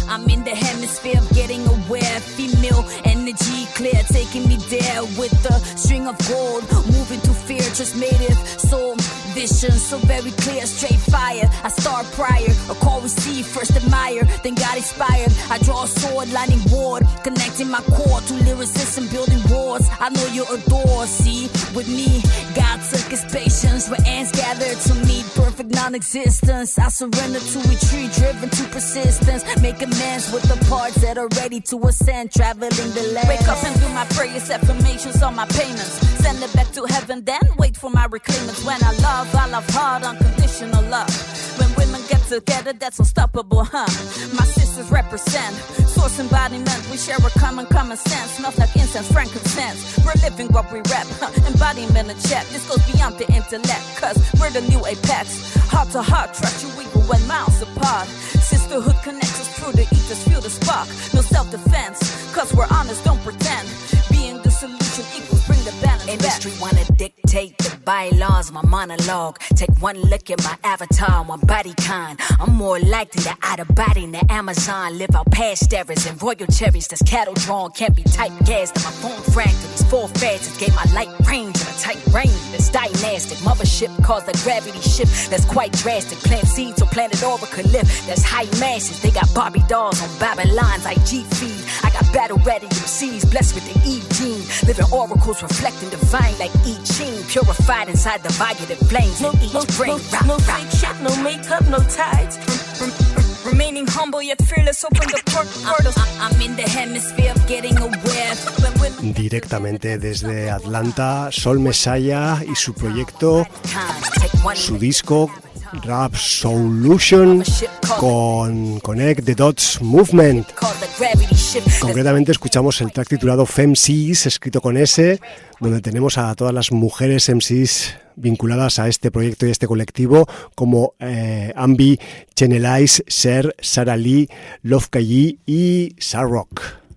I'm in the hemisphere of getting aware. Female energy clear, taking me there with the string of gold. Moving to fear, just made it so vision, so very clear, straight fire. I start prior, a call received, first admire, then got inspired. I draw a sword, lining ward, connecting my core to lyricism, building wards. I know you adore, see, with me, God took his patience, where ants gathered to meet perfect non-existence. I surrender to retreat, driven to persistence, make amends with the parts that are ready to ascend, traveling the land. Wake up and do my prayers, affirmations on my payments, send it back to heaven, then wait for my reclaimants. When I love hard, unconditional love. When women get together, that's unstoppable, huh? My sisters represent source embodiment. We share a common sense. Smells like incense, frankincense. We're living what we rap, embodiment and chat. This goes beyond the intellect, cause we're the new apex. Heart to heart, trust you even when miles apart. Sisterhood connects us through the ethers, feel the spark. No self-defense, cause we're honest, don't pretend. Being the solution equals bring the balance back. Industry wanna dictate the bylaws, my monologue. Take one look at my avatar, one body con. I'm more likely to out of body in the Amazon. Live out past errors and royal cherries that's cattle drawn. Can't be typecast in my phone fractal. These 4 facets gave my light range and a tight range that's dynastic. Mothership caused a gravity shift that's quite drastic. Plant seeds so planet Aura could live. That's high masses. They got Barbie dolls on Babylon's IG feed. I got battle ready MCs blessed with the E gene. Living oracles reflecting divine like I Ching. Purified inside the violet flames of each brain. No fake shit, no makeup, no tides. Remaining humble yet fearless, open the portals. I'm in the hemisphere of getting aware. Directamente desde Atlanta, Sol Messiah y su proyecto, su disco Rap Solution con Connect the Dots Movement. Concretamente escuchamos el track titulado FemCs, escrito con S, donde tenemos a todas las mujeres MCs vinculadas a este proyecto y este colectivo, como Ambi, Chenelais, Ser, Sara Lee, Love Kayi y Sarrock.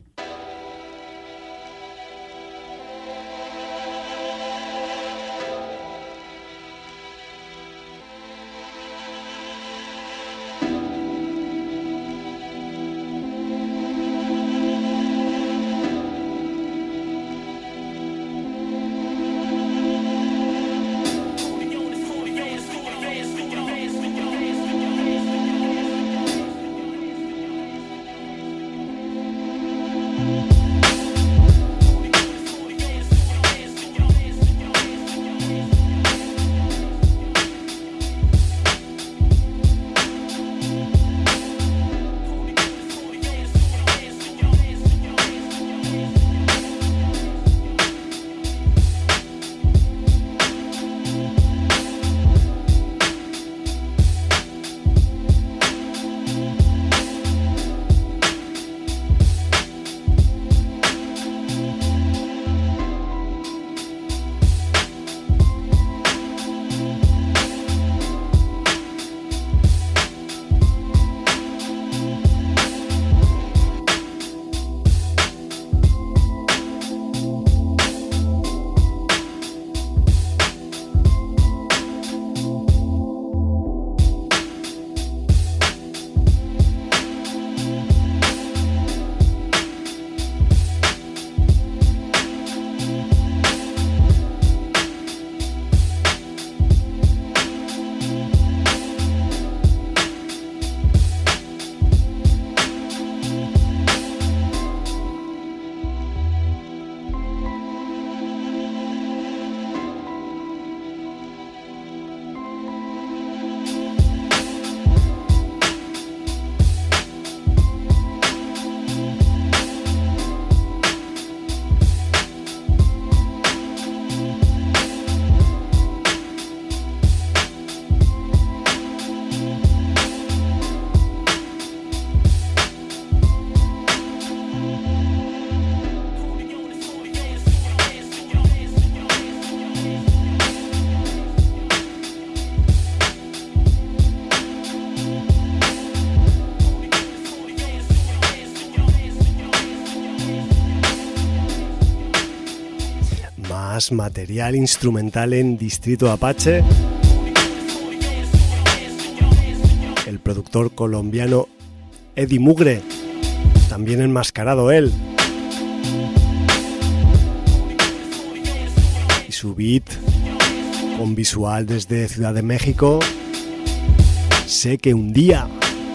más material instrumental en Distrito Apache. El productor colombiano Eddie Mugre también enmascarado él. Y su beat con visual desde Ciudad de México, Sé que un día.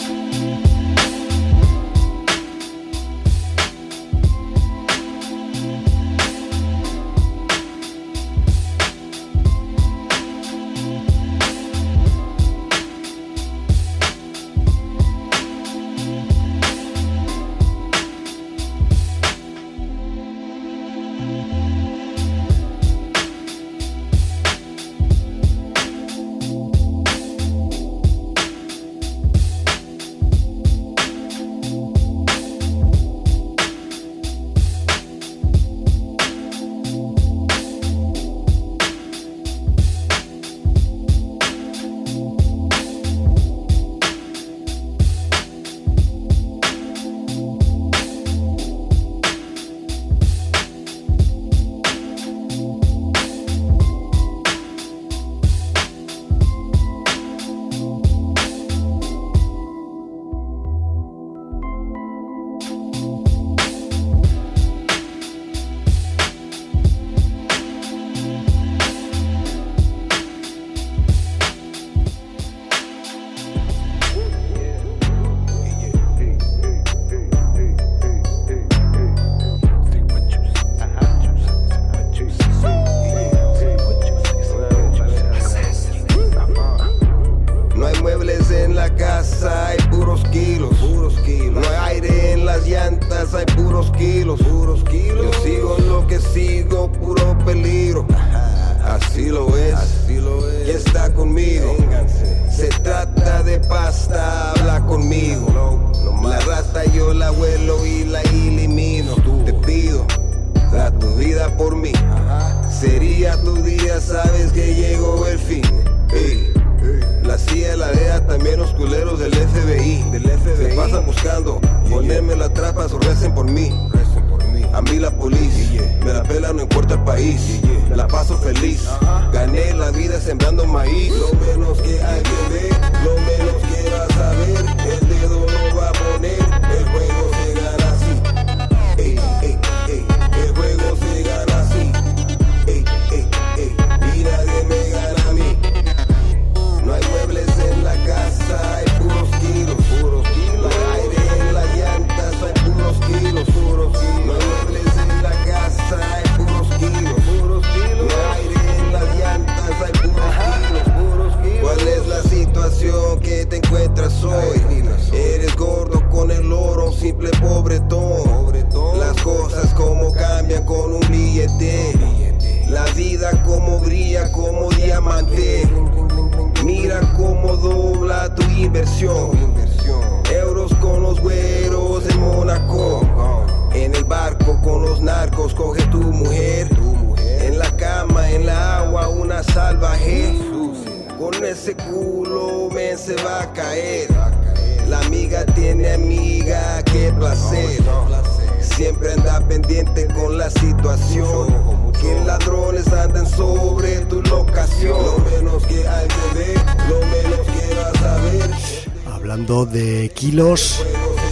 Hablando de kilos,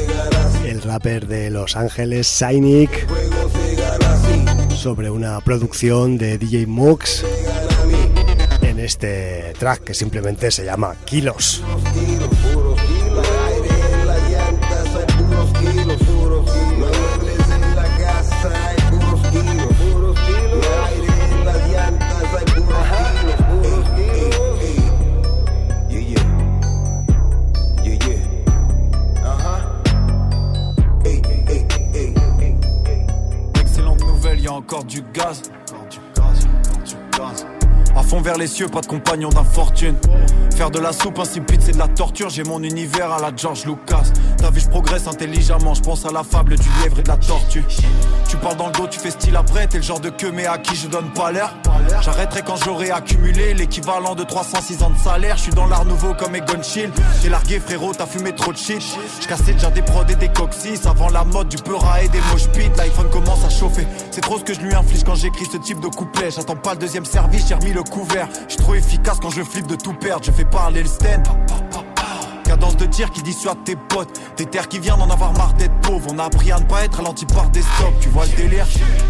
el rapper de Los Ángeles, Cynic, sobre una producción de DJ Mux en este track que simplemente se llama Kilos. Encore du gaz, à fond vers les cieux, pas de compagnon d'infortune. Faire de la soupe insipide c'est de la torture. J'ai mon univers à la George Lucas. T'as vu je progresse intelligemment, je pense à la fable du lièvre et de la tortue. Tu parles dans le dos, tu fais style après. T'es le genre de queue mais à qui je donne pas l'air. J'arrêterai quand j'aurai accumulé l'équivalent de 306 ans de salaire. Je suis dans l'art nouveau comme Egon Schiele. T'es largué frérot, t'as fumé trop de shit. J'cassais déjà des prods et des coccyx. Avant la mode du peura et des mosh pits. L'iPhone commence à chauffer. C'est trop ce que je lui inflige quand j'écris ce type de couplet. J'attends pas le deuxième service, j'ai remis le couvert. J'suis trop efficace quand je flippe de tout perdre. Je fais parler le stand. cadence de tir qui dissuade tes potes. Des terres qui viennent d'en avoir marre d'être pauvres. On a appris à ne pas être ralenti par des stops. Tu vois le délire?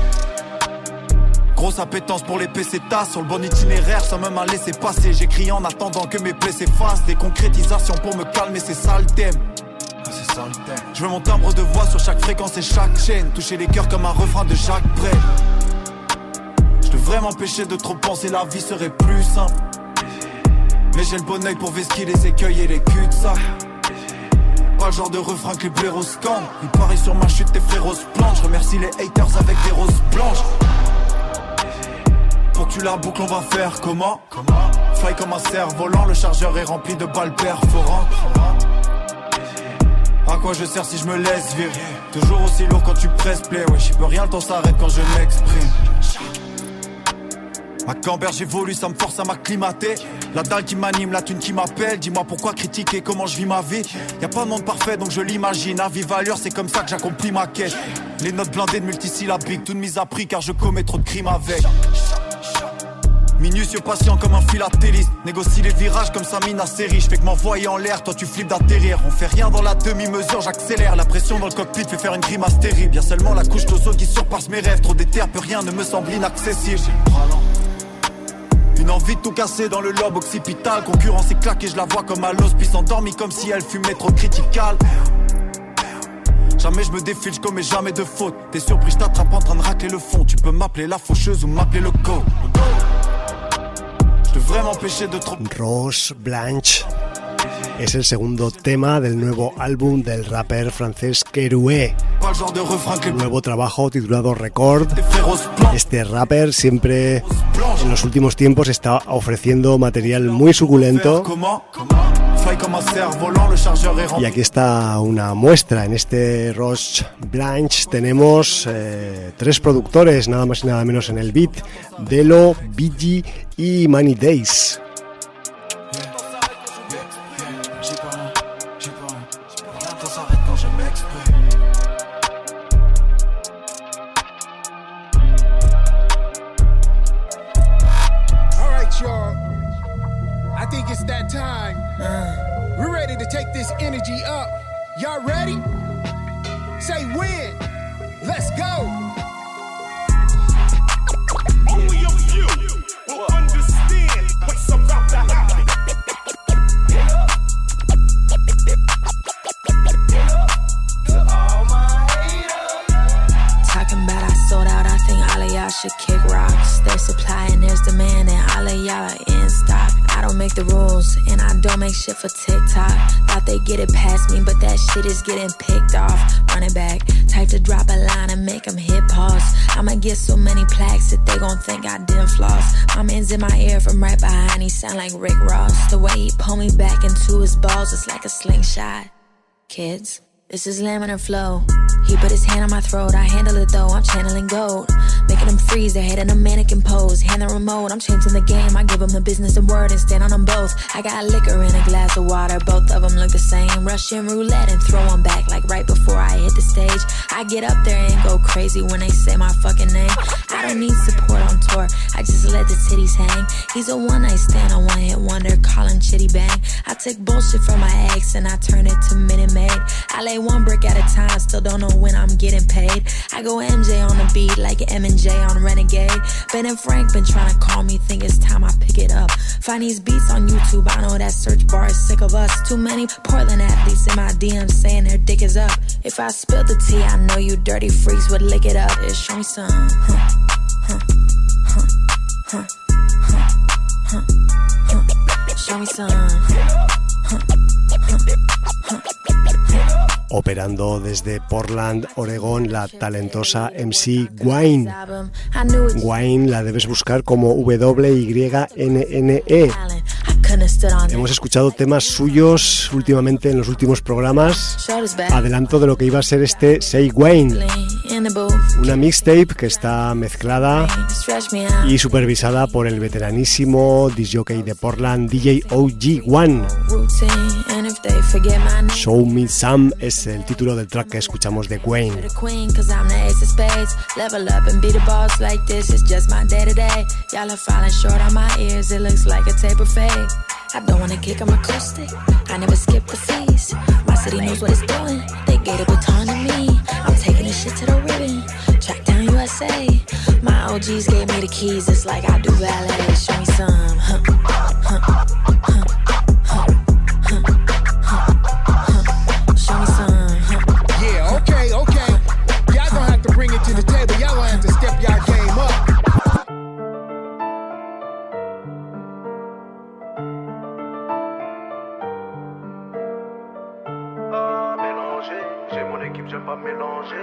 Grosse appétence pour les pesetas. Sur le bon itinéraire sans même à laisser passer. J'écris en attendant que mes plaies s'effacent. Des concrétisations pour me calmer, c'est ça le thème. Je veux mon timbre de voix sur chaque fréquence et chaque chaîne. Toucher les cœurs comme un refrain de Jacques Brel. Je devrais m'empêcher de trop penser, la vie serait plus simple. Mais j'ai le bon oeil pour vesquiller les écueils et les cul-de-sac. Pas le genre de refrain que les blaireaux scandent. Il parie sur ma chute, tes frérots se plantent. Je remercie les haters avec des roses blanches. Pour que tu la boucles, on va faire comment? Fly comme un cerf-volant, le chargeur est rempli de balles perforantes. À quoi je sers si je me laisse virer? Toujours aussi lourd quand tu presses play. Ouais, j'y peux rien, le temps s'arrête quand je m'exprime. À Camber j'évolue, ça me force à m'acclimater. La dalle qui m'anime, la thune qui m'appelle. Dis-moi pourquoi critiquer comment je vis ma vie. Y'a pas de monde parfait donc je l'imagine. À vive allure, c'est comme ça que j'accomplis ma quête. Les notes blindées de multisyllabiques, toute mise à prix car je commets trop de crimes avec. Minutieux patient comme un philatéliste. Négocie les virages comme ça mine assez riche. Fait que m'envoyer en l'air, toi tu flippes d'atterrir. On fait rien dans la demi-mesure, j'accélère. La pression dans le cockpit fait faire une grimace terrible. Y'a seulement la couche d'ozone qui surpasse mes rêves. Trop d'éther, plus rien ne me semble inaccessible. Une envie de tout casser dans le lobe occipital. Concurrence est claquée, je la vois comme à l'hospice. Endormie comme si elle fumait trop critical. Jamais je me défile, je commets jamais de faute. T'es surpris, je t'attrape en train de racler le fond. Tu peux m'appeler la faucheuse ou m'appeler le co. Je devrais m'empêcher de trop... Rose Blanche es el segundo tema del nuevo álbum del rapper francés Keroué. Nuevo trabajo titulado Record. Este rapper siempre en los últimos tiempos está ofreciendo material muy suculento. Y aquí está una muestra. En este Rose Blanche tenemos 3 productores, nada más y nada menos en el beat: Delo, Biggie y Money Days. We're ready to take this energy up. Y'all ready? Say when. Let's go. Only a few will understand what's about to happen. Talking about I sold out, I think all of y'all should kick rocks. There's supply and there's demand, and all of y'all are in stock. I don't make the rules, and I don't make shit for TikTok. Thought they get it past me, but that shit is getting picked off. Run it back, type to drop a line and make them hit pause. I'ma get so many plaques that they gon' think I didn't floss. My man's in my ear from right behind, he sound like Rick Ross. The way he pull me back into his balls, it's like a slingshot. Kids, this is laminar flow. He put his hand on my throat, I handle it though, I'm channeling gold. Making them freeze, their head in a mannequin pose. Hand the remote, I'm changing the game. I give them the business and word and stand on them both. I got liquor in a glass of water, both of them look the same. Russian roulette and throw them back like right before I hit the stage. I get up there and go crazy when they say my fucking name. I don't need support on tour, I just let the titties hang. He's a one night stand, a one hit wonder, call him Chitty Bang. I took bullshit from my ex and I turned it to Minute Maid. I lay one brick at a time, still don't know when I'm getting paid. I go MJ on the beat like M&J on Renegade. Ben and Frank been trying to call me, think it's time I pick it up. Find these beats on YouTube, I know that search bar is sick of us. Too many Portland athletes in my DMs saying their dick is up. If I spill the tea, I know you dirty freaks would lick it up. Just show me some. Show me some. Operando desde Portland, Oregón, la talentosa MC Wine. Wine la debes buscar como WYNNE. Hemos escuchado temas suyos últimamente en los últimos programas. Adelanto de lo que iba a ser este Say Wine, una mixtape que está mezclada y supervisada por el veteranísimo disjockey de Portland, DJ OG1. Show Me Some es el título del track que escuchamos de Wayne. I don't wanna kick, I'm acoustic. I never skip the fees. My city knows what it's doing. They gave a baton to me. I'm taking this shit to the ribbon. Track down USA. My OGs gave me the keys. It's like I do ballet. Show me some. Show me some. Yeah, okay. Y'all gonna have to bring it to the table. Y'all gonna have to step y'all game up. J'ai mon équipe, j'aime pas mélanger.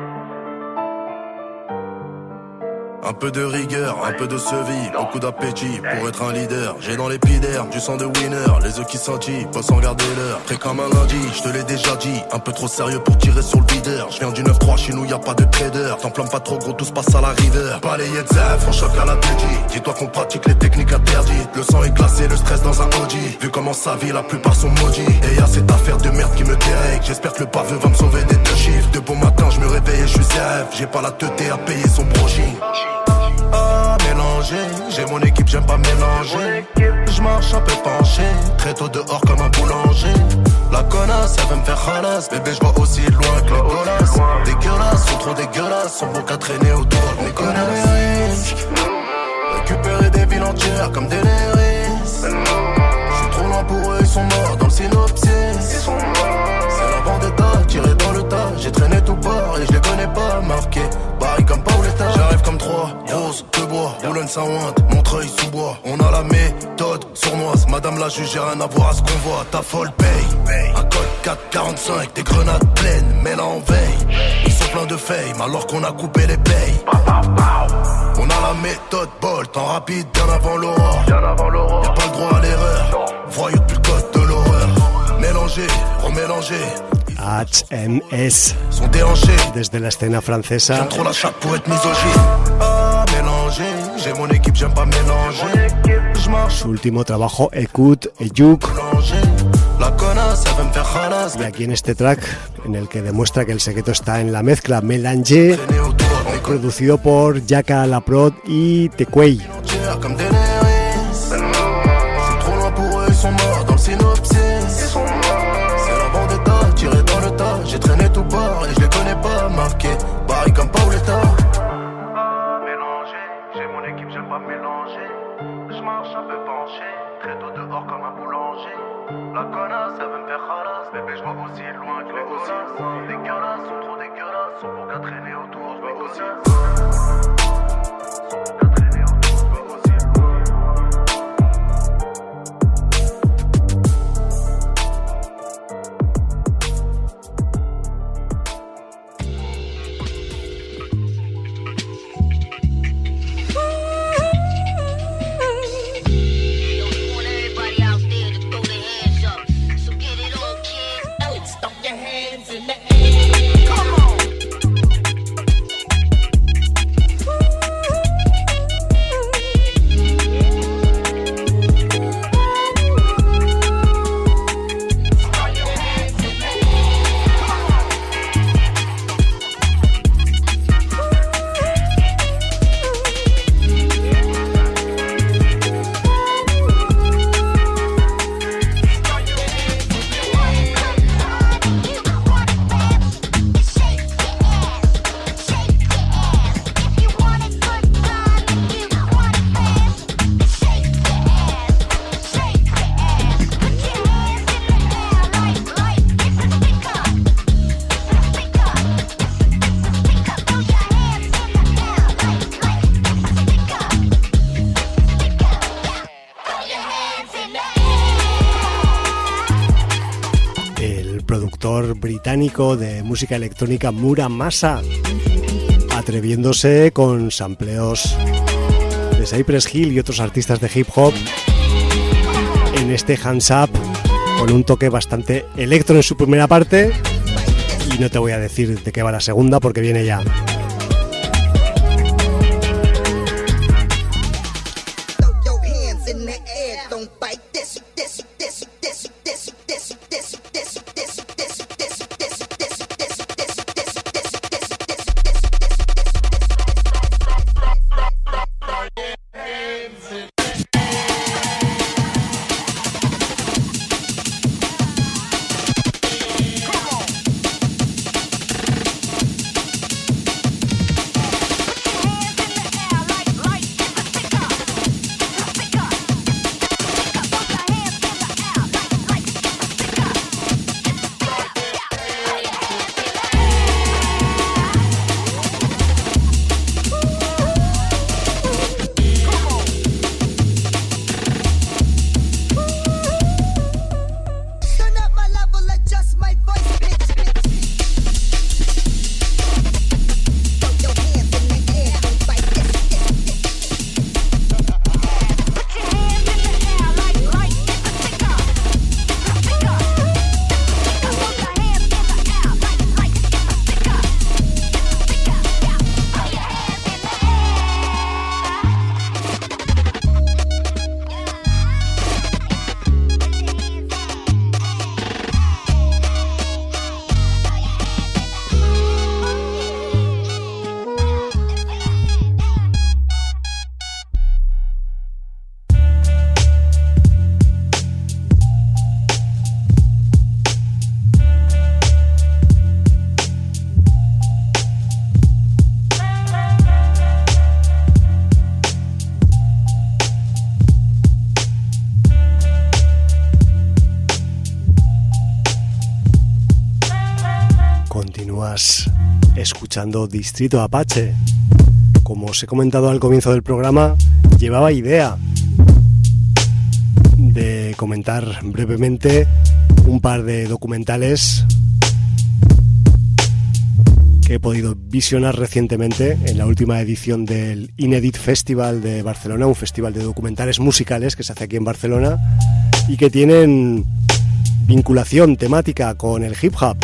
Un peu de rigueur, un peu de seville, beaucoup d'appétit pour être un leader. J'ai dans l'épiderme du sang de winner, les œufs qui scintillent, faut s'en garder l'heure. Prêt comme un lundi, je te l'ai déjà dit, un peu trop sérieux pour tirer sur le videur. Je viens du 9-3, chez nous y a pas de trader. T'enflamme pas trop gros, tout se passe à la river. Balayé de zèf, on choque à la teddy. Dis-toi qu'on pratique les techniques interdites. Le sang est glacé, le stress dans un Audi. Vu comment ça vit, la plupart sont maudits. Et y'a cette affaire de merde qui me dérègle. J'espère que le baveux va me sauver des 2 chiffres. De bon matin, je me réveille et je suis zèf. J'ai pas la teuté à payer son broching. Mélanger, j'ai mon équipe, j'aime pas mélanger. Je marche un peu penché, très tôt dehors comme un boulanger. La connasse, elle veut me faire halas. Bébé, je vois aussi loin que les golasses. Dégueulasses, sont trop dégueulasses. Sont beaux qu'à traîner autour de mes connasses. Récupérer des villes entières comme des Léris. Je suis trop loin pour eux, ils sont morts dans le synopsis. C'est la vendetta, tiré dans le tas. J'ai traîné tout bord et je les connais pas. Marqué, baril comme Pauletta. J'arrive comme 3, rose, de bois, Boulogne-Saint-Ouen, Montreuil sous bois. On a la méthode sournoise. Madame la juge, j'ai rien à voir à ce qu'on voit. Ta folle paye, un code 445, des grenades pleines, mais là en veille. Ils sont pleins de fame alors qu'on a coupé les payes. On a la méthode Bolt, en rapide, bien avant l'aurore. Y'a pas le droit à l'erreur, voyou depuis le code de l'horreur. Mélanger, remélanger. HMS, desde la escena francesa. Su último trabajo, Écoute et Juk. Y aquí en este track, en el que demuestra que el secreto está en la mezcla, Mélanger, producido por Jaka Laprod y Tequay. J'ai traîné tout bord et je les connais pas. Marqué, baril comme Pauletta. Mélanger, j'ai mon équipe, j'aime pas mélanger. Je marche un peu penché, très tôt dehors comme un boulanger. La connasse, elle veut me faire halas. Bébé, je vois aussi loin que les golasses. Dégueulasses, sont trop dégueulasses. Sont pour qu'à traîner autour, je vois aussi. Británico de música electrónica Mura Masa, atreviéndose con sampleos de Cypress Hill y otros artistas de hip hop en este Hands Up, con un toque bastante electro en su primera parte, y no te voy a decir de qué va la segunda porque viene ya. Estás escuchando Distrito Apache. Como os he comentado al comienzo del programa, llevaba idea de comentar brevemente un par de documentales que he podido visionar recientemente en la última edición del Inedit Festival de Barcelona, un festival de documentales musicales que se hace aquí en Barcelona y que tienen vinculación temática con el hip hop.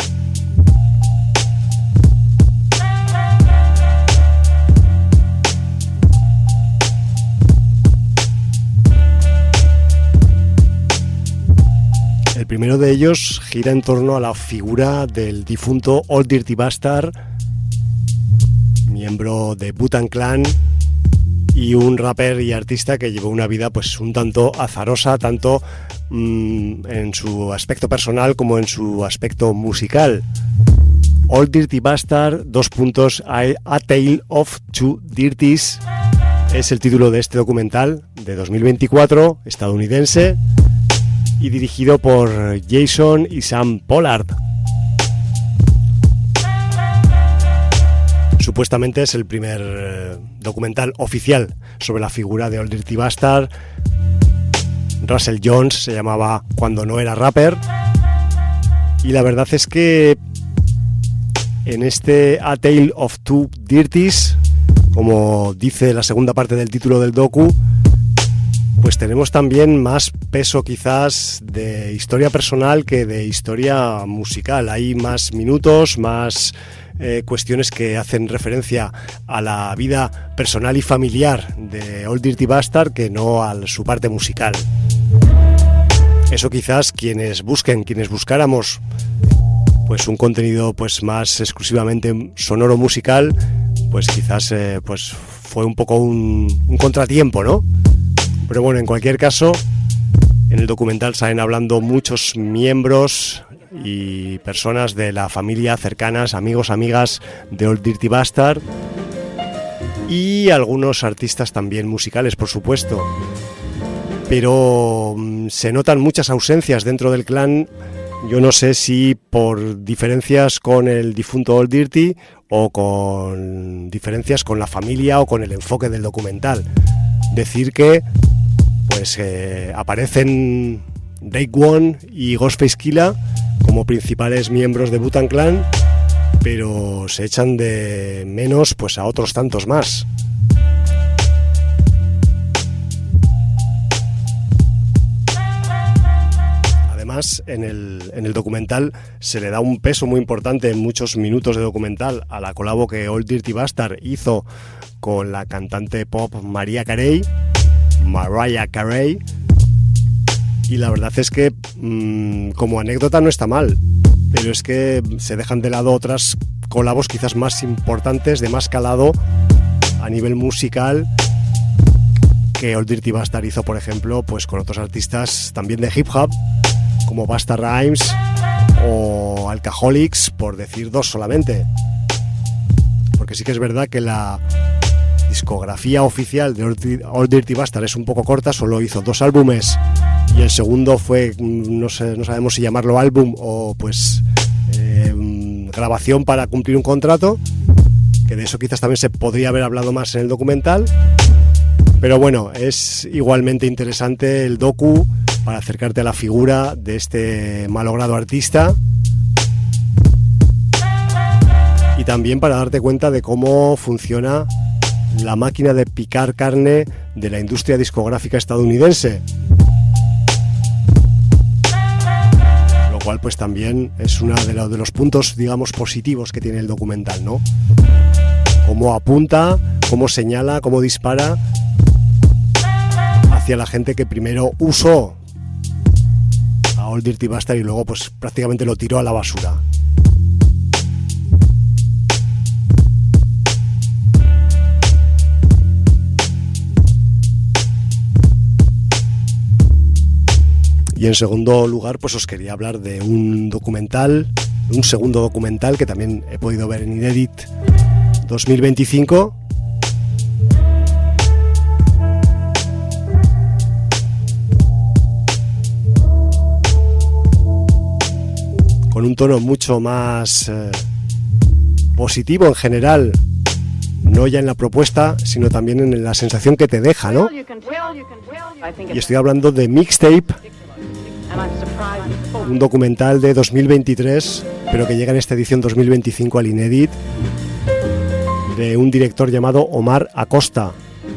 El primero de ellos gira en torno a la figura del difunto Old Dirty Bastard, miembro de Wu-Tang Clan y un rapper y artista que llevó una vida pues un tanto azarosa, tanto en su aspecto personal como en su aspecto musical. Old Dirty Bastard, A Tale of Two Dirties, es el título de este documental de 2024, estadounidense, y dirigido por Jason y Sam Pollard. Supuestamente es el primer documental oficial sobre la figura de Old Dirty Bastard. Russell Jones se llamaba cuando no era rapper. Y la verdad es que en este A Tale of Two Dirties, como dice la segunda parte del título del docu, pues tenemos también más peso quizás de historia personal que de historia musical. Hay más minutos, más cuestiones que hacen referencia a la vida personal y familiar de Old Dirty Bastard que no a su parte musical. Eso quizás quienes buscáramos pues un contenido pues más exclusivamente sonoro musical, pues quizás pues fue un poco un contratiempo, ¿no? Pero bueno, en cualquier caso, en el documental salen hablando muchos miembros y personas de la familia cercanas, amigos, amigas de Old Dirty Bastard y algunos artistas también musicales, por supuesto. Pero se notan muchas ausencias dentro del clan. Yo no sé si por diferencias con el difunto Old Dirty o con diferencias con la familia o con el enfoque del documental. Decir que pues aparecen Raekwon y Ghostface Killah como principales miembros de Wu-Tang Clan, pero se echan de menos pues a otros tantos más. Además, en el documental se le da un peso muy importante en muchos minutos de documental a la colabo que Old Dirty Bastard hizo con la cantante pop Mariah Carey, y la verdad es que como anécdota no está mal, pero es que se dejan de lado otras colabos quizás más importantes, de más calado a nivel musical, que Old Dirty Bastard hizo, por ejemplo, pues con otros artistas también de hip hop como Busta Rhymes o Alcoholics, por decir dos solamente, porque sí que es verdad que la discografía oficial de Old Dirty Bastard es un poco corta, solo hizo 2 álbumes y el segundo fue, no sabemos si llamarlo álbum o pues grabación para cumplir un contrato, que de eso quizás también se podría haber hablado más en el documental, pero bueno, es igualmente interesante el docu para acercarte a la figura de este malogrado artista y también para darte cuenta de cómo funciona la máquina de picar carne de la industria discográfica estadounidense, lo cual pues también es uno de los puntos, digamos, positivos que tiene el documental, ¿no? Cómo apunta, cómo señala, cómo dispara hacia la gente que primero usó a Old Dirty Bastard y luego pues prácticamente lo tiró a la basura. Y en segundo lugar, pues os quería hablar de un segundo documental que también he podido ver en Inedit 2025. Con un tono mucho más positivo en general, no ya en la propuesta, sino también en la sensación que te deja, ¿no? Y estoy hablando de Mixtape, un documental de 2023, pero que llega en esta edición 2025 al Inédit, de un director llamado Omar Acosta.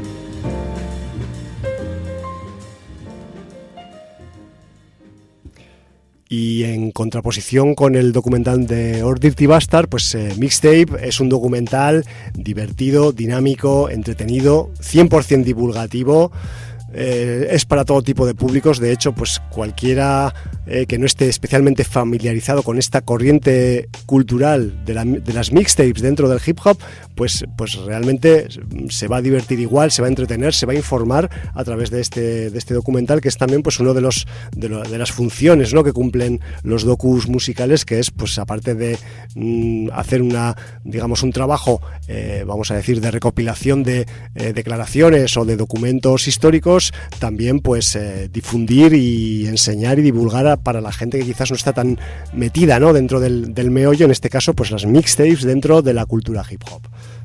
Y en contraposición con el documental de Old Dirty Bastard, pues Mixtape es un documental divertido, dinámico, entretenido, 100% divulgativo. Es para todo tipo de públicos. De hecho, pues cualquiera que no esté especialmente familiarizado con esta corriente cultural de las mixtapes dentro del hip hop, pues realmente se va a divertir igual, se va a entretener, se va a informar a través de este documental, que es también pues uno de las funciones, ¿no?, que cumplen los docus musicales, que es, pues aparte de hacer un trabajo, vamos a decir, de recopilación de declaraciones o de documentos históricos, también pues difundir y enseñar y divulgar para la gente que quizás no está tan metida, ¿no?, dentro del meollo, en este caso pues las mixtapes dentro de la cultura hip hop.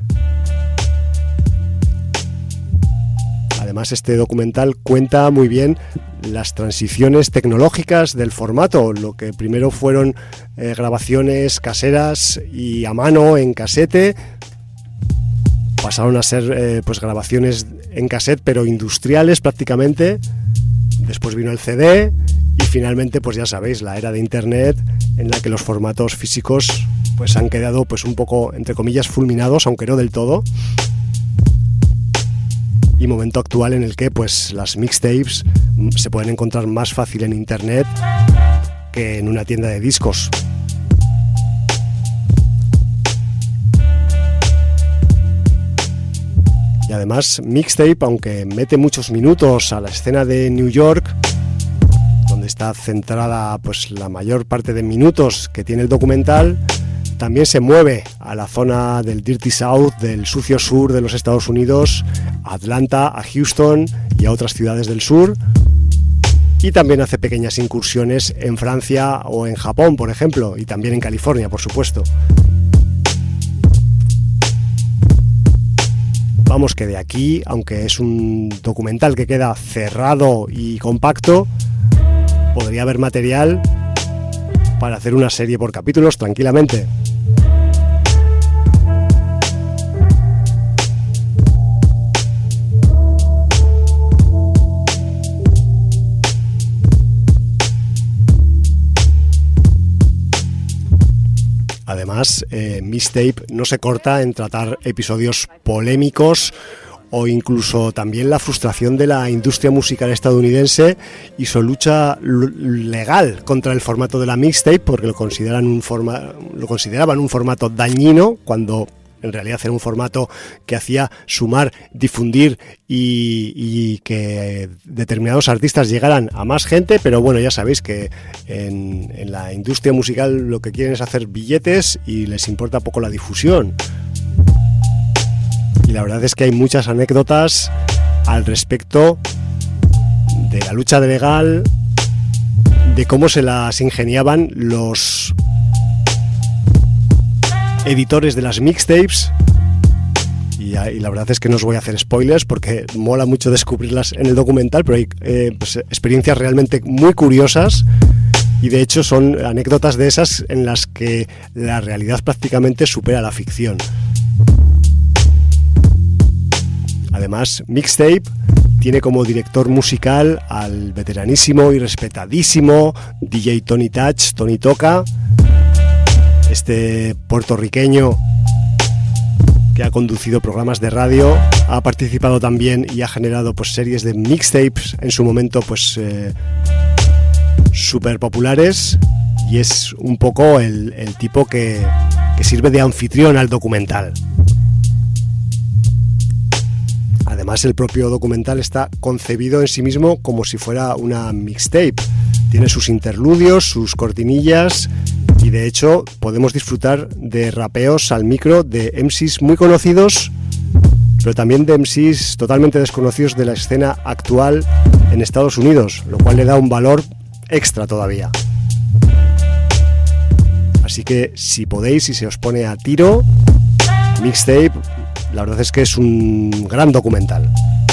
Además, este documental cuenta muy bien las transiciones tecnológicas del formato. Lo que primero fueron grabaciones caseras y a mano en casete, pasaron a ser pues grabaciones en cassette, pero industriales prácticamente. Después vino el CD y finalmente, pues ya sabéis, la era de internet, en la que los formatos físicos pues han quedado pues un poco, entre comillas, fulminados, aunque no del todo. Y momento actual en el que pues las mixtapes se pueden encontrar más fácil en internet que en una tienda de discos. Y además Mixtape, aunque mete muchos minutos a la escena de New York, donde está centrada pues la mayor parte de minutos que tiene el documental, también se mueve a la zona del Dirty South, del sucio sur de los Estados Unidos, a Atlanta, a Houston y a otras ciudades del sur. Y también hace pequeñas incursiones en Francia o en Japón, por ejemplo, y también en California, por supuesto. Vamos, que de aquí, aunque es un documental que queda cerrado y compacto, podría haber material para hacer una serie por capítulos tranquilamente. Además, Mixtape no se corta en tratar episodios polémicos o incluso también la frustración de la industria musical estadounidense y su lucha legal contra el formato de la mixtape, porque lo consideraban un formato dañino, cuando en realidad era un formato que hacía sumar, difundir y que determinados artistas llegaran a más gente. Pero bueno, ya sabéis que en la industria musical lo que quieren es hacer billetes y les importa poco la difusión. Y la verdad es que hay muchas anécdotas al respecto de la lucha legal, de cómo se las ingeniaban los editores de las mixtapes, y la verdad es que no os voy a hacer spoilers porque mola mucho descubrirlas en el documental, pero hay pues, experiencias realmente muy curiosas, y de hecho son anécdotas de esas en las que la realidad prácticamente supera la ficción. Además, Mixtape tiene como director musical al veteranísimo y respetadísimo DJ Tony Touch, Tony Toca, este puertorriqueño que ha conducido programas de radio, ha participado también y ha generado pues series de mixtapes en su momento pues súper populares, y es un poco el tipo que sirve de anfitrión al documental. Además, el propio documental está concebido en sí mismo como si fuera una mixtape. Tiene sus interludios, sus cortinillas, y de hecho podemos disfrutar de rapeos al micro de MCs muy conocidos, pero también de MCs totalmente desconocidos de la escena actual en Estados Unidos, lo cual le da un valor extra todavía. Así que si podéis, si se os pone a tiro, Mixtape, la verdad es que es un gran documental.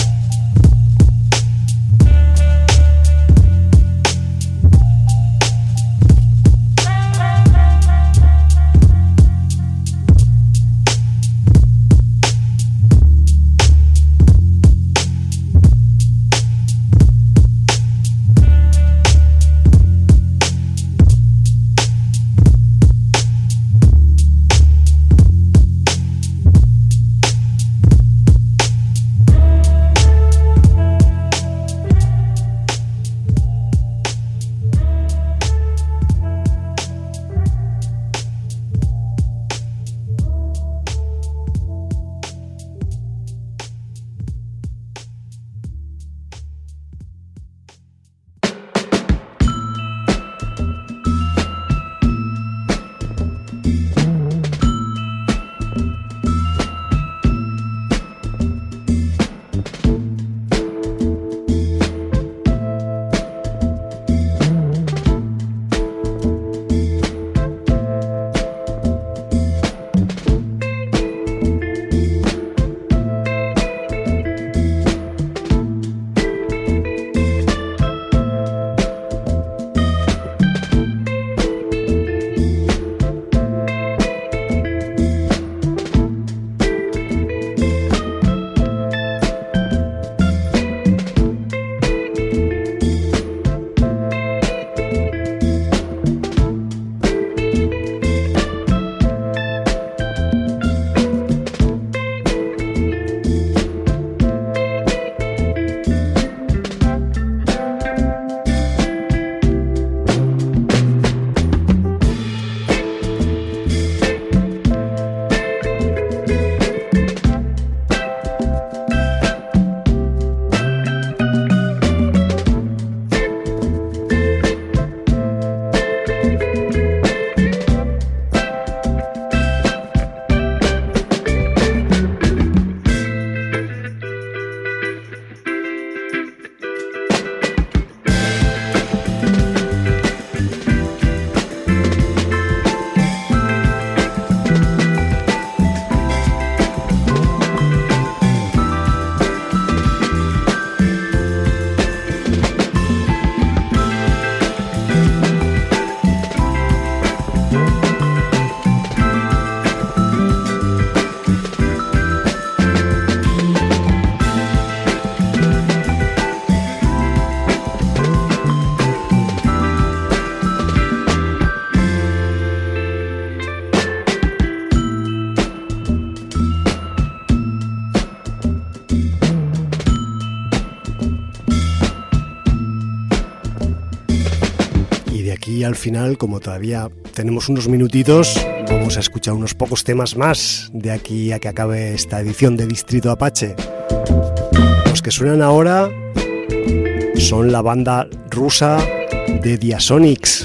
Y al final, como todavía tenemos unos minutitos, vamos a escuchar unos pocos temas más de aquí a que acabe esta edición de Distrito Apache. Los que suenan ahora son la banda rusa de Diasonics.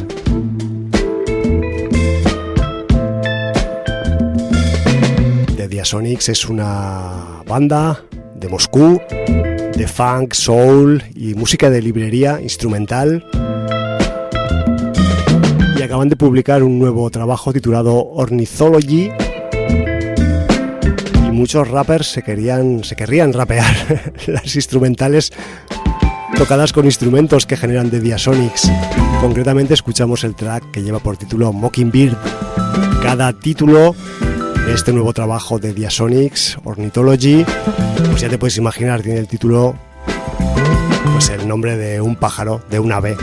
The Diasonics es una banda de Moscú de funk, soul y música de librería instrumental. Y acaban de publicar un nuevo trabajo titulado Ornithology. Y muchos rappers se querrían rapear las instrumentales tocadas con instrumentos que generan The Diasonics. Concretamente escuchamos el track que lleva por título Mockingbird. Cada título de este nuevo trabajo de Diasonics, Ornithology, pues ya te puedes imaginar, tiene el título, pues el nombre de un pájaro, de un ave.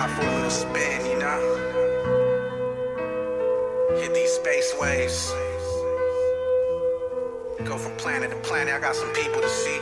out for a little spin, you know? Hit these space waves. Go from planet to planet, I got some people to see.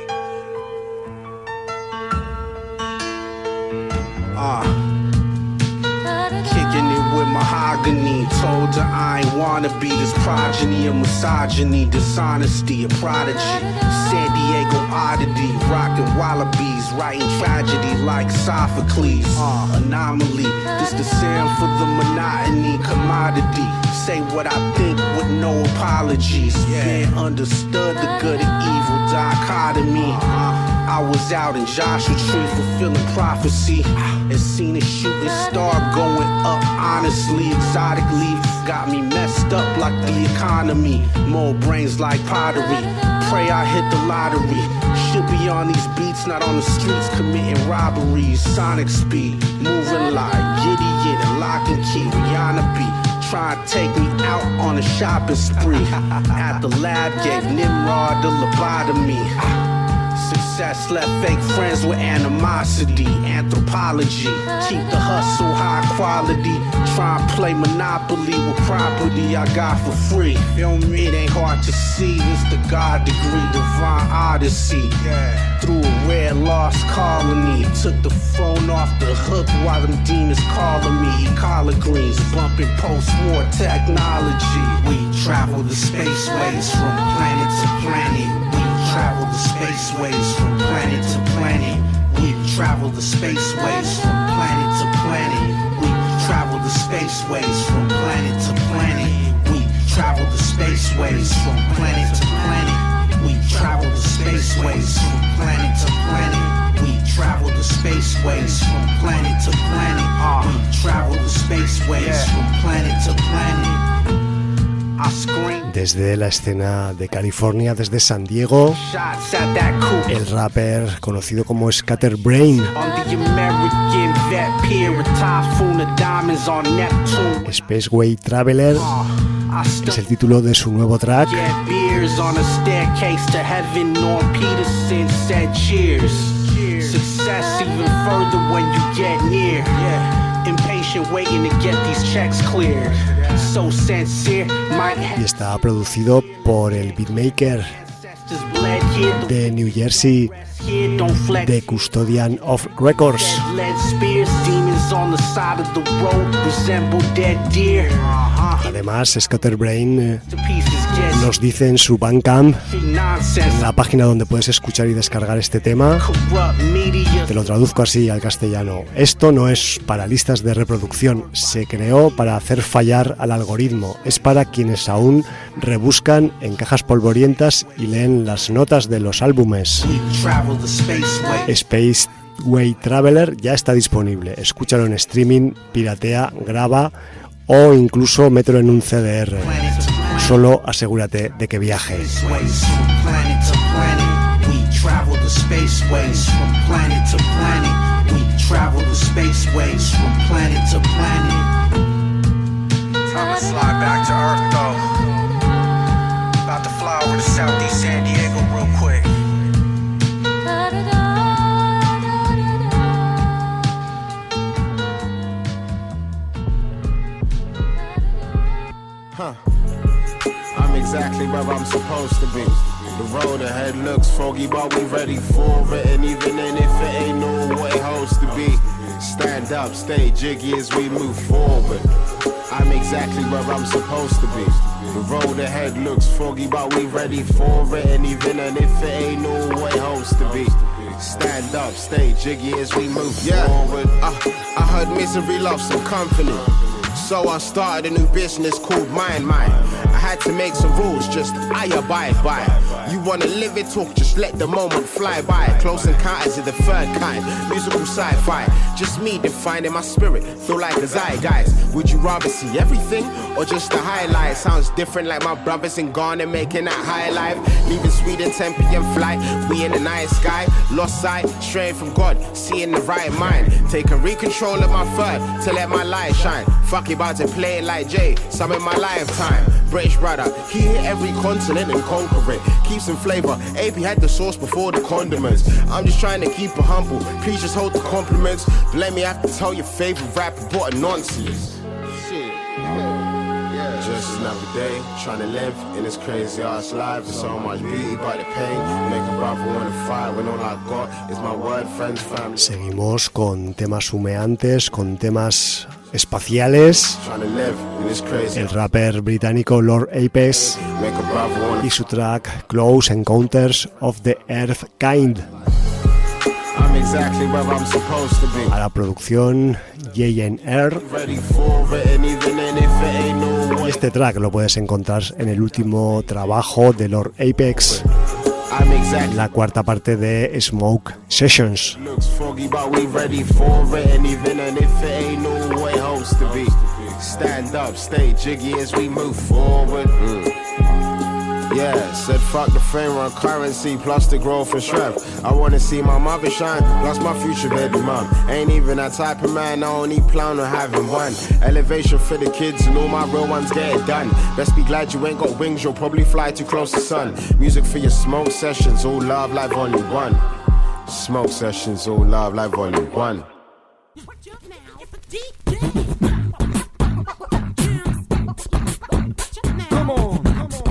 Kicking it with mahogany. Told her I ain't wanna be this progeny of misogyny, dishonesty, a prodigy. San Diego oddity, rockin' wallabies, writing tragedy like Sophocles. Anomaly, this the sound for the monotony, commodity. Say what I think with no apologies. Fair understood the good and evil dichotomy. I was out in Joshua Tree fulfilling prophecy and seen a shooting star going up honestly. Exotically got me messed up like the economy. More brains like pottery. Pray I hit the lottery. Should be on these beats, not on the streets committing robberies. Sonic speed, moving like Gideon and Lock and Key. Rihanna beat. Try to take me out on a shopping spree. At the lab, gave Nimrod the lobotomy. Success left fake friends with animosity. Anthropology, keep the hustle high quality. Try and play Monopoly with property I got for free. Feel me? It ain't hard to see. This the God degree, divine odyssey. Through a rare lost colony. Took the phone off the hook while them demons calling me. Collard greens, bumping post-war technology. We travel the spaceways from planet to planet. Travel the spaceways from planet to planet. We travel the spaceways from planet to planet. We travel the spaceways from planet to planet. We travel the spaceways from planet to planet. We travel the spaceways from planet to planet. We travel the spaceways from planet to planet. We travel the spaceways from planet to planet. Desde la escena de California, desde San Diego, el rapper conocido como Scatterbrain. Spaceway Traveler es el título de su nuevo track. Y está producido por el beatmaker de New Jersey, The Custodian of Records. Además, Scatterbrain nos dice en su Bandcamp, en la página donde puedes escuchar y descargar este tema, te lo traduzco así al castellano: esto no es para listas de reproducción, se creó para hacer fallar al algoritmo, es para quienes aún rebuscan en cajas polvorientas y leen las notas de los álbumes. Spaceway Traveler ya está disponible, escúchalo en streaming, piratea, graba o incluso mételo en un CDR. Solo asegúrate de que viaje. Time to slide back to Earth though. About to fly over to Southeast San Diego real quick. I'm exactly where I'm supposed to be. The road ahead looks foggy, but we ready for it. And even then, if it ain't know what it holds to be, stand up, stay jiggy as we move forward. I'm exactly where I'm supposed to be. The road ahead looks foggy, but we ready for it. And even then, if it ain't know what it holds to be, stand up, stay jiggy as we move forward. I heard misery loves some company, so I started a new business called Mine. I had to make some rules, just I abide by. You wanna live it, talk, just let the moment fly by. Close encounters of the third kind, musical sci-fi. Just me defining my spirit, feel like a zeitgeist. Would you rather see everything, or just the highlight? Sounds different like my brothers in Ghana making that high life. Leaving Sweden 10 p.m. flight, we in the night sky. Lost sight, straying from God, seeing the right mind. Taking re-control of my third, to let my light shine. Fuck about to play it like Jay, some in my lifetime. British brother, he hit every continent and conquer it. Keep beefs and flavor. AP had the sauce before the condiments. I'm just trying to keep it humble. Please just hold the compliments. Don't let me have to tell your favorite rapper what a nonsense. Shit. Just another day, trying to live in this crazy ass life. There's so much beauty by the pain. Make a brother wanna fight when all I got is my word, friends, family. Seguimos con temas humeantes, con temas espaciales. El rapper británico Lord Apex y su track Close Encounters of the Earth Kind. A la producción JNR. Y este track lo puedes encontrar en el último trabajo de Lord Apex, la cuarta parte de Smoke Sessions. Stand up, stay jiggy as we move forward. Yeah, said fuck the fame, run currency, plus the growth and strength. I wanna see my mother shine, plus my future baby mom. Ain't even that type of man, I only plan on having one. Elevation for the kids and all my real ones get it done. Best be glad you ain't got wings, you'll probably fly too close to sun. Music for your smoke sessions, all love like volume 1. Smoke sessions, all love like volume 1. Come on.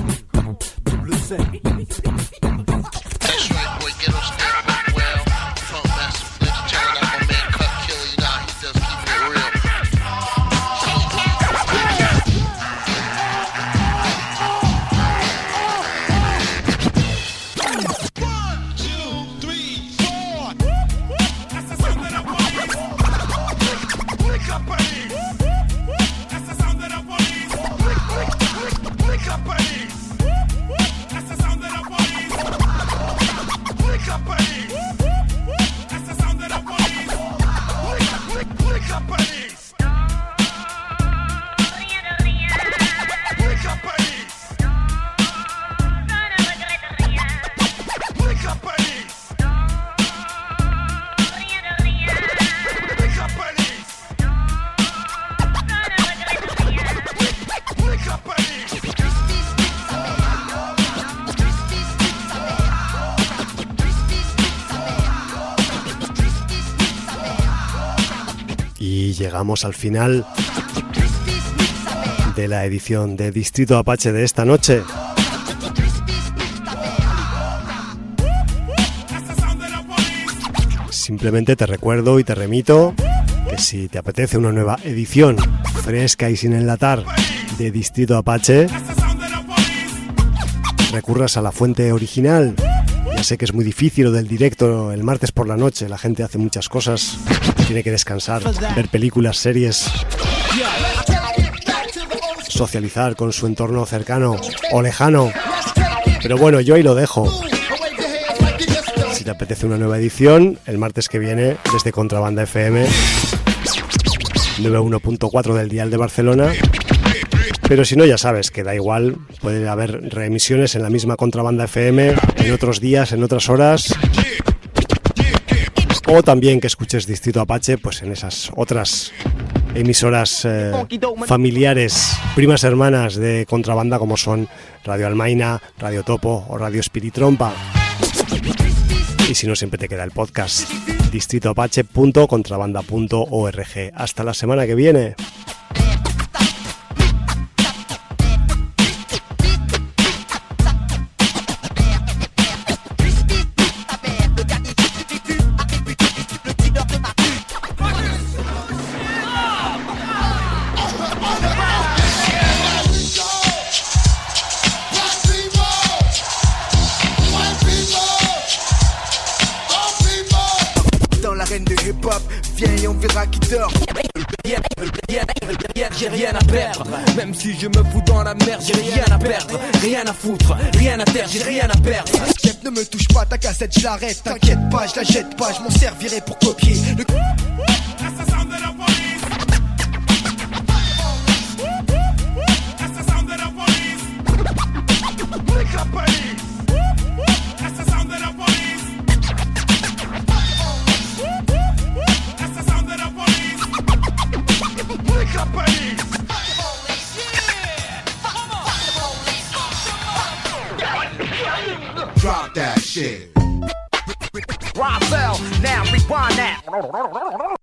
Llegamos al final de la edición de Distrito Apache de esta noche. Simplemente te recuerdo y te remito que si te apetece una nueva edición fresca y sin enlatar de Distrito Apache, recurras a la fuente original. Ya sé que es muy difícil lo del directo el martes por la noche, la gente hace muchas cosas, tiene que descansar, ver películas, series, socializar con su entorno cercano o lejano. Pero bueno, yo ahí lo dejo. Si te apetece una nueva edición, el martes que viene, desde Contrabanda FM 91.4 del dial de Barcelona. Pero si no, ya sabes que da igual, puede haber reemisiones en la misma Contrabanda FM, en otros días, en otras horas, o también que escuches Distrito Apache pues en esas otras emisoras familiares, primas hermanas de Contrabanda, como son Radio Almaina, Radio Topo o Radio Espiritrompa. Y si no, siempre te queda el podcast, distritoapache.contrabanda.org. Hasta la semana que viene. J'ai rien à perdre, même si je me fous dans la merde, j'ai rien à perdre, rien à foutre, rien à terre, j'ai rien à perdre. Chef, ne me touche pas, ta cassette, je l'arrête, t'inquiète pas, je la jette pas, je m'en servirai pour copier le assassin de la police. Assassin de la police. Wake up, police. Assassin de la police. Assassin de la police. Wake up, police. Come on. shit. Roselle, now rewind that.